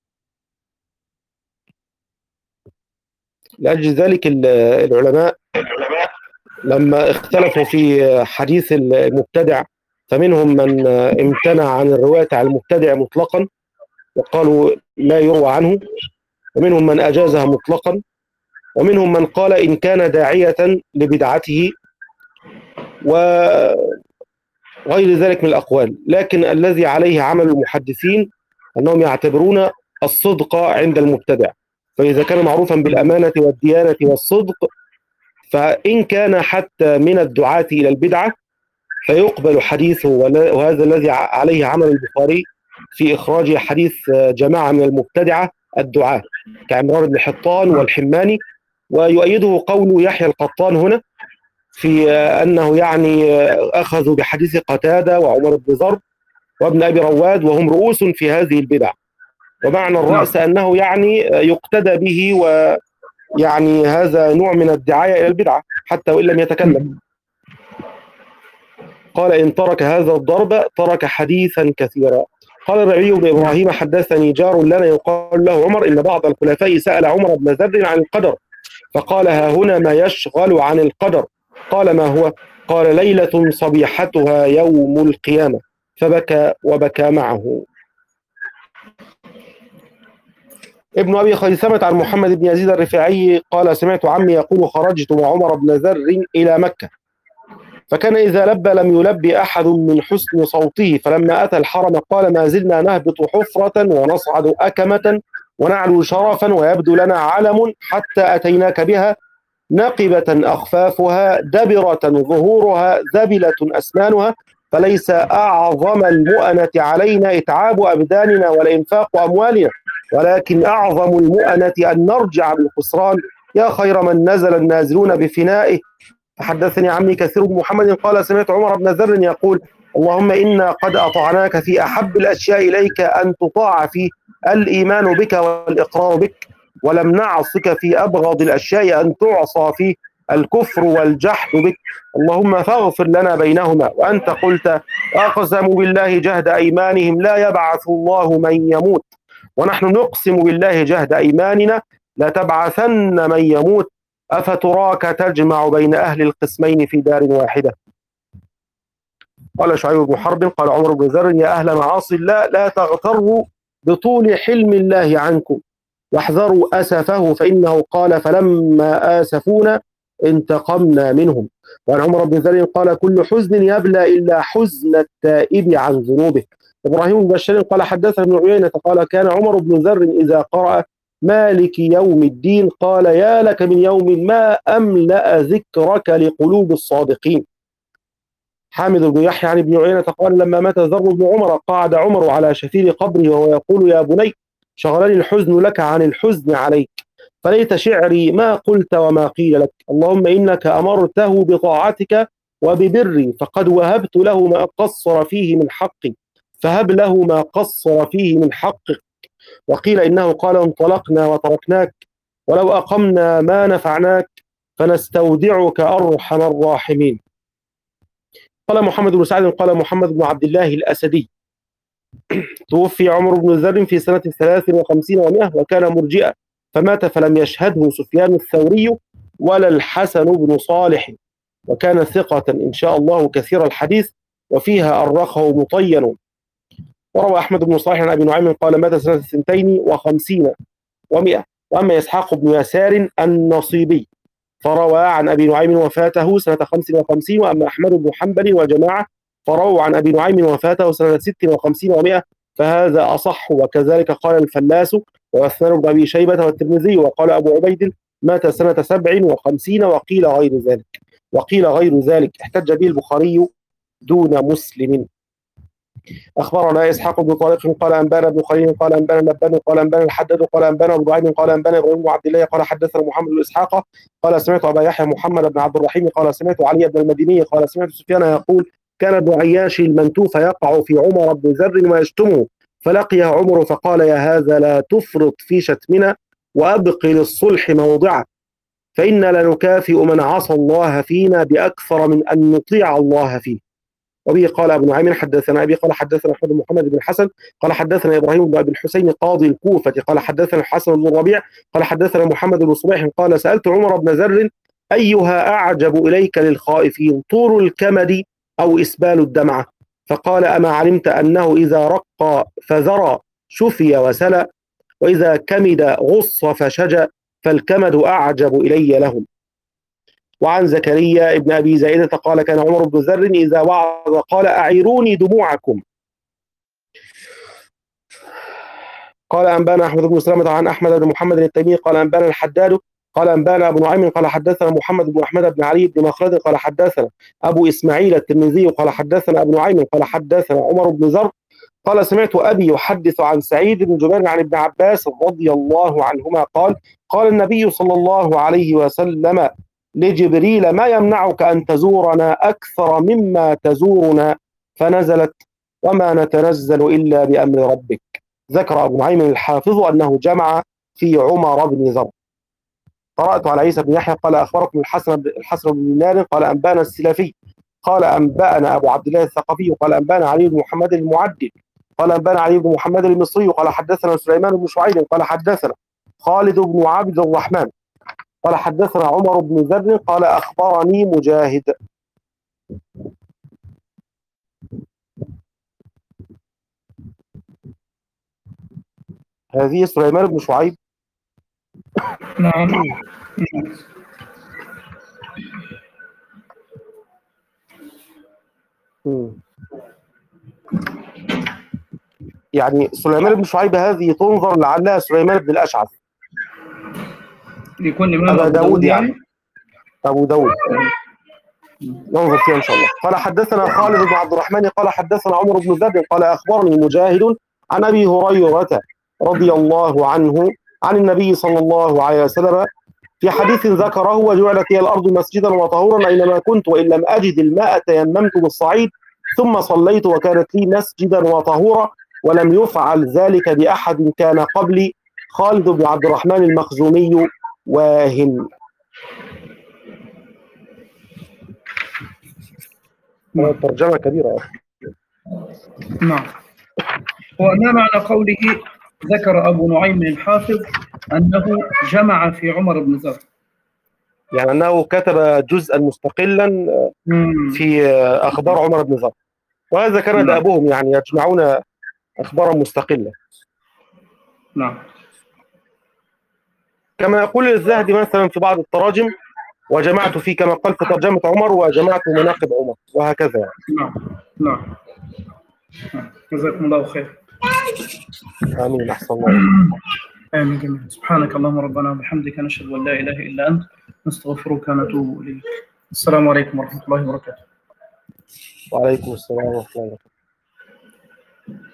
لأجل ذلك العلماء لما اختلفوا في حديث المبتدع فمنهم من امتنع عن الرواية عن المبتدع مطلقا وقالوا لا يروى عنه ومنهم من أجازها مطلقا ومنهم من قال إن كان داعية لبدعته وغير ذلك من الأقوال. لكن الذي عليه عمل المحدثين أنهم يعتبرون الصدق عند المبتدع. فإذا كان معروفا بالأمانة والديانة والصدق فإن كان حتى من الدعاة إلى البدعة فيقبل حديثه. وهذا الذي عليه عمل البخاري في إخراج حديث جماعة من المبتدعة الدعاة كعمران بن حطان والحماني. ويؤيده قول يحيى القطان هنا في أنه يعني أخذوا بحديث قتادة وعمر بن ذر وابن أبي رواد وهم رؤوس في هذه البدع. ومعنى الرأس أنه يعني يقتدى به ويعني هذا نوع من الدعاية إلى البدعة حتى وإن لم يتكلم. قال إن ترك هذا الضرب ترك حديثا كثيرا. قال الربيع بن إبراهيم حدثني جار لنا يقال له عمر إن بعض الخلفاء سأل عمر بن ذر عن القدر فقال ها هنا ما يشغل عن القدر. قال ما هو؟ قال ليلة صبيحتها يوم القيامة فبكى وبكى معه. ابن أبي خيثمة عن محمد بن يزيد الرفاعي قال سمعت عمي يقول خرجت مع عمر بن ذر إلى مكة فكان إذا لبى لم يلبي أحد من حسن صوته فلما أتى الحرم قال ما زلنا نهبط حفرة ونصعد أكمة ونعلو شرفا ويبدو لنا علم حتى أتيناك بها نقبة أخفافها دبرة ظهورها ذبلة أسنانها، فليس أعظم المؤنة علينا إتعاب أبداننا ولا إنفاق أموالنا، ولكن أعظم المؤنة أن نرجع بالخسران. يا خير من نزل النازلون بفنائه. فحدثني عمي كثير بن محمد قال سمعت عمر بن ذر يقول اللهم إنا قد أطعناك في أحب الأشياء إليك أن تطاع فيه الإيمان بك والإقرار بك، ولم نعصك في أبغض الأشياء أن تعصى فيه الكفر والجحد بك، اللهم فاغفر لنا بينهما. وأنت قلت أقسموا بالله جهد أيمانهم لا يبعث الله من يموت، ونحن نقسم بالله جهد أيماننا لتبعثن من يموت، أفتراك تجمع بين أهل القسمين في دار واحدة. قال شعيب بن حرب قال عمر بن ذر يا أهل معاصي الله لا تغتروا بطول حلم الله عنكم واحذروا أسفه، فإنه قال فلما آسفونا انتقمنا منهم. وعن عمر بن ذر قال كل حزن يبلى إلا حزن التائب عن ذنوبه. إبراهيم بن بشار قال حدثنا ابن عيينة قال كان عمر بن ذر إذا قرأ مالك يوم الدين قال يا لك من يوم ما أملأ ذكرك لقلوب الصادقين. حامد بن يحيى عن ابن عيينة قال لما مات ذر بن عمر قعد عمر على شفير قبره وهو يقول يا بني شغلني الحزن لك عن الحزن عليك، فليت شعري ما قلت وما قيل لك، اللهم إنك أمرته بطاعتك وببري فقد وهبت له ما قصر فيه من حقي، فهب له ما قصر فيه من حقك. وقيل إنه قال انطلقنا وتركناك ولو أقمنا ما نفعناك فنستودعك أرحم الراحمين. قال محمد بن سعد قال محمد بن عبد الله الأسدي توفي عمر بن ذر في سنة ثلاث وخمسين ومئة وكان مرجئا، فمات فلم يشهده سفيان الثوري ولا الحسن بن صالح، وكان ثقة إن شاء الله كثير الحديث وفيها أرخه مطين. وروى أحمد بن صالح عن أبي نعيم قال مات سنة اثنتين وخمسين ومئة. وأما إسحاق بن يسار النصيبي فروى عن أبي نعيم وفاته سنة خمس وخمسين. وأما أحمد بن حنبل وجماعة فرووا عن أبي نعيم وفاته سنة ست وخمسين ومئة، فهذا أصح. وكذلك قال الفلاس وعثمان بن أبي شيبة والترمذي. وقال أبو عبيد مات سنة سبع وخمسين وقيل غير ذلك وقيل غير ذلك احتج به البخاري دون مسلم. أخبرنا إسحاق بن طارق قال أنبانا بن خليل قال أنبانا نبان قال أنبانا الحداد قال أنبانا أبو عيد قال أنبانا إبراهيم بن عبد الله قال حدثنا محمد بن إسحاق قال سمعت أبا يحيى محمد بن عبد الرحيم قال سمعت علي بن المديني قال سمعت سفيان يقول كان ابن عياش المنتوف يقع في عمر بن ذر ويشتمه، فلقيه عمر فقال يا هذا لا تفرط في شتمنا وأبق للصلح موضعه، فإنا لنكافئ من عصى الله فينا بأكثر من أن نطيع الله فيه. وبه قال ابن نعيم حدثنا أبي قال حدثنا أحمد بن محمد بن الحسن قال حدثنا إبراهيم بن أبي الحسين قاضي الكوفة قال حدثنا الحسن بن الربيع قال حدثنا محمد بن صبيح قال سألت عمر بن ذر أيها أعجب إليك للخائفين طول الكمد أو إسبال الدمعة؟ فقال أما علمت أنه إذا رق فذرى شفي وسلى، وإذا كمد غص فشجى، فالكمد أعجب إلي لهم. وعن زكريا ابن أبي زائدة قال كان عمر بن ذر إذا وعظ قال أعيروني دموعكم. قال أنبانا أحمد بن سلمة عن أحمد بن محمد التيمي قال أنبانا الحداد قال أنبانا أبو نعيم قال حدثنا محمد بن أحمد بن علي بن مخلد قال حدثنا أبو إسماعيل الترمذي قال حدثنا أبو نعيم قال حدثنا عمر بن ذر قال سمعت أبي يحدث عن سعيد بن جبير عن ابن عباس رضي الله عنهما قال قال النبي صلى الله عليه وسلم لجبريل ما يمنعك أن تزورنا أكثر مما تزورنا؟ فنزلت وما نتنزل إلا بأمر ربك. ذكر أبو نعيم الحافظ أنه جمع في عمر بن ذر. قرأت على عيسى بن يحيى قال أخبركم الحسن الحسن بن دينار قال أنبانا السلفي قال أنبأنا أبو عبد الله الثقفي قال أنبانا علي بن محمد المعدل قال أنبانا علي بن محمد المصري قال حدثنا سليمان بن شعيب قال حدثنا خالد بن عبد الرحمن قال حدثنا عمر بن ذر قال أخبرني مجاهد. هذه سليمان بن شعيب. نعم. يعني سليمان بن شعيب هذه تنظر لعلها سليمان بن الأشعث يكون إمام أبا أبو داود داود يعني. يعني أبو داود، ننظر فيها إن شاء الله. قال حدثنا خالد بن عبد الرحمن قال حدثنا عمر بن ذر قال أخبرني مجاهد عن أبي هريرة رضي الله عنه عن النبي صلى الله عليه وسلم في حديث ذكره: وجعلت هي الأرض مسجدا وطهورا أينما كنت وإن لم أجد الماء تيممت بالصعيد ثم صليت وكانت لي مسجدا وطهورا ولم يفعل ذلك بأحد كان قبلي. خالد بن عبد الرحمن المخزومي واهن. ترجمة كبيرة. نعم. وما معنى قوله ذكر أبو نعيم الحافظ أنه جمع في عمر بن ذر؟ يعني أنه كتب جزءا مستقلا في أخبار عمر بن ذر، وهذا كان دأبهم، يعني يجمعون أخبارا مستقلة. نعم. كما يقول الذهبي مثلا في بعض التراجم: وجمعت فيه، كما قال في ترجمة عمر: وجمعت مناقب عمر، وهكذا. نعم نعم. جزاكم الله خير. آمين. أحسن الله. آمين جميعا. سبحانك اللهم ربنا وبحمدك نشهد أن لا إله إلا أنت نستغفرك ونتوب إليك. السلام عليكم ورحمة الله وبركاته. وعليكم السلام ورحمة الله وبركاته.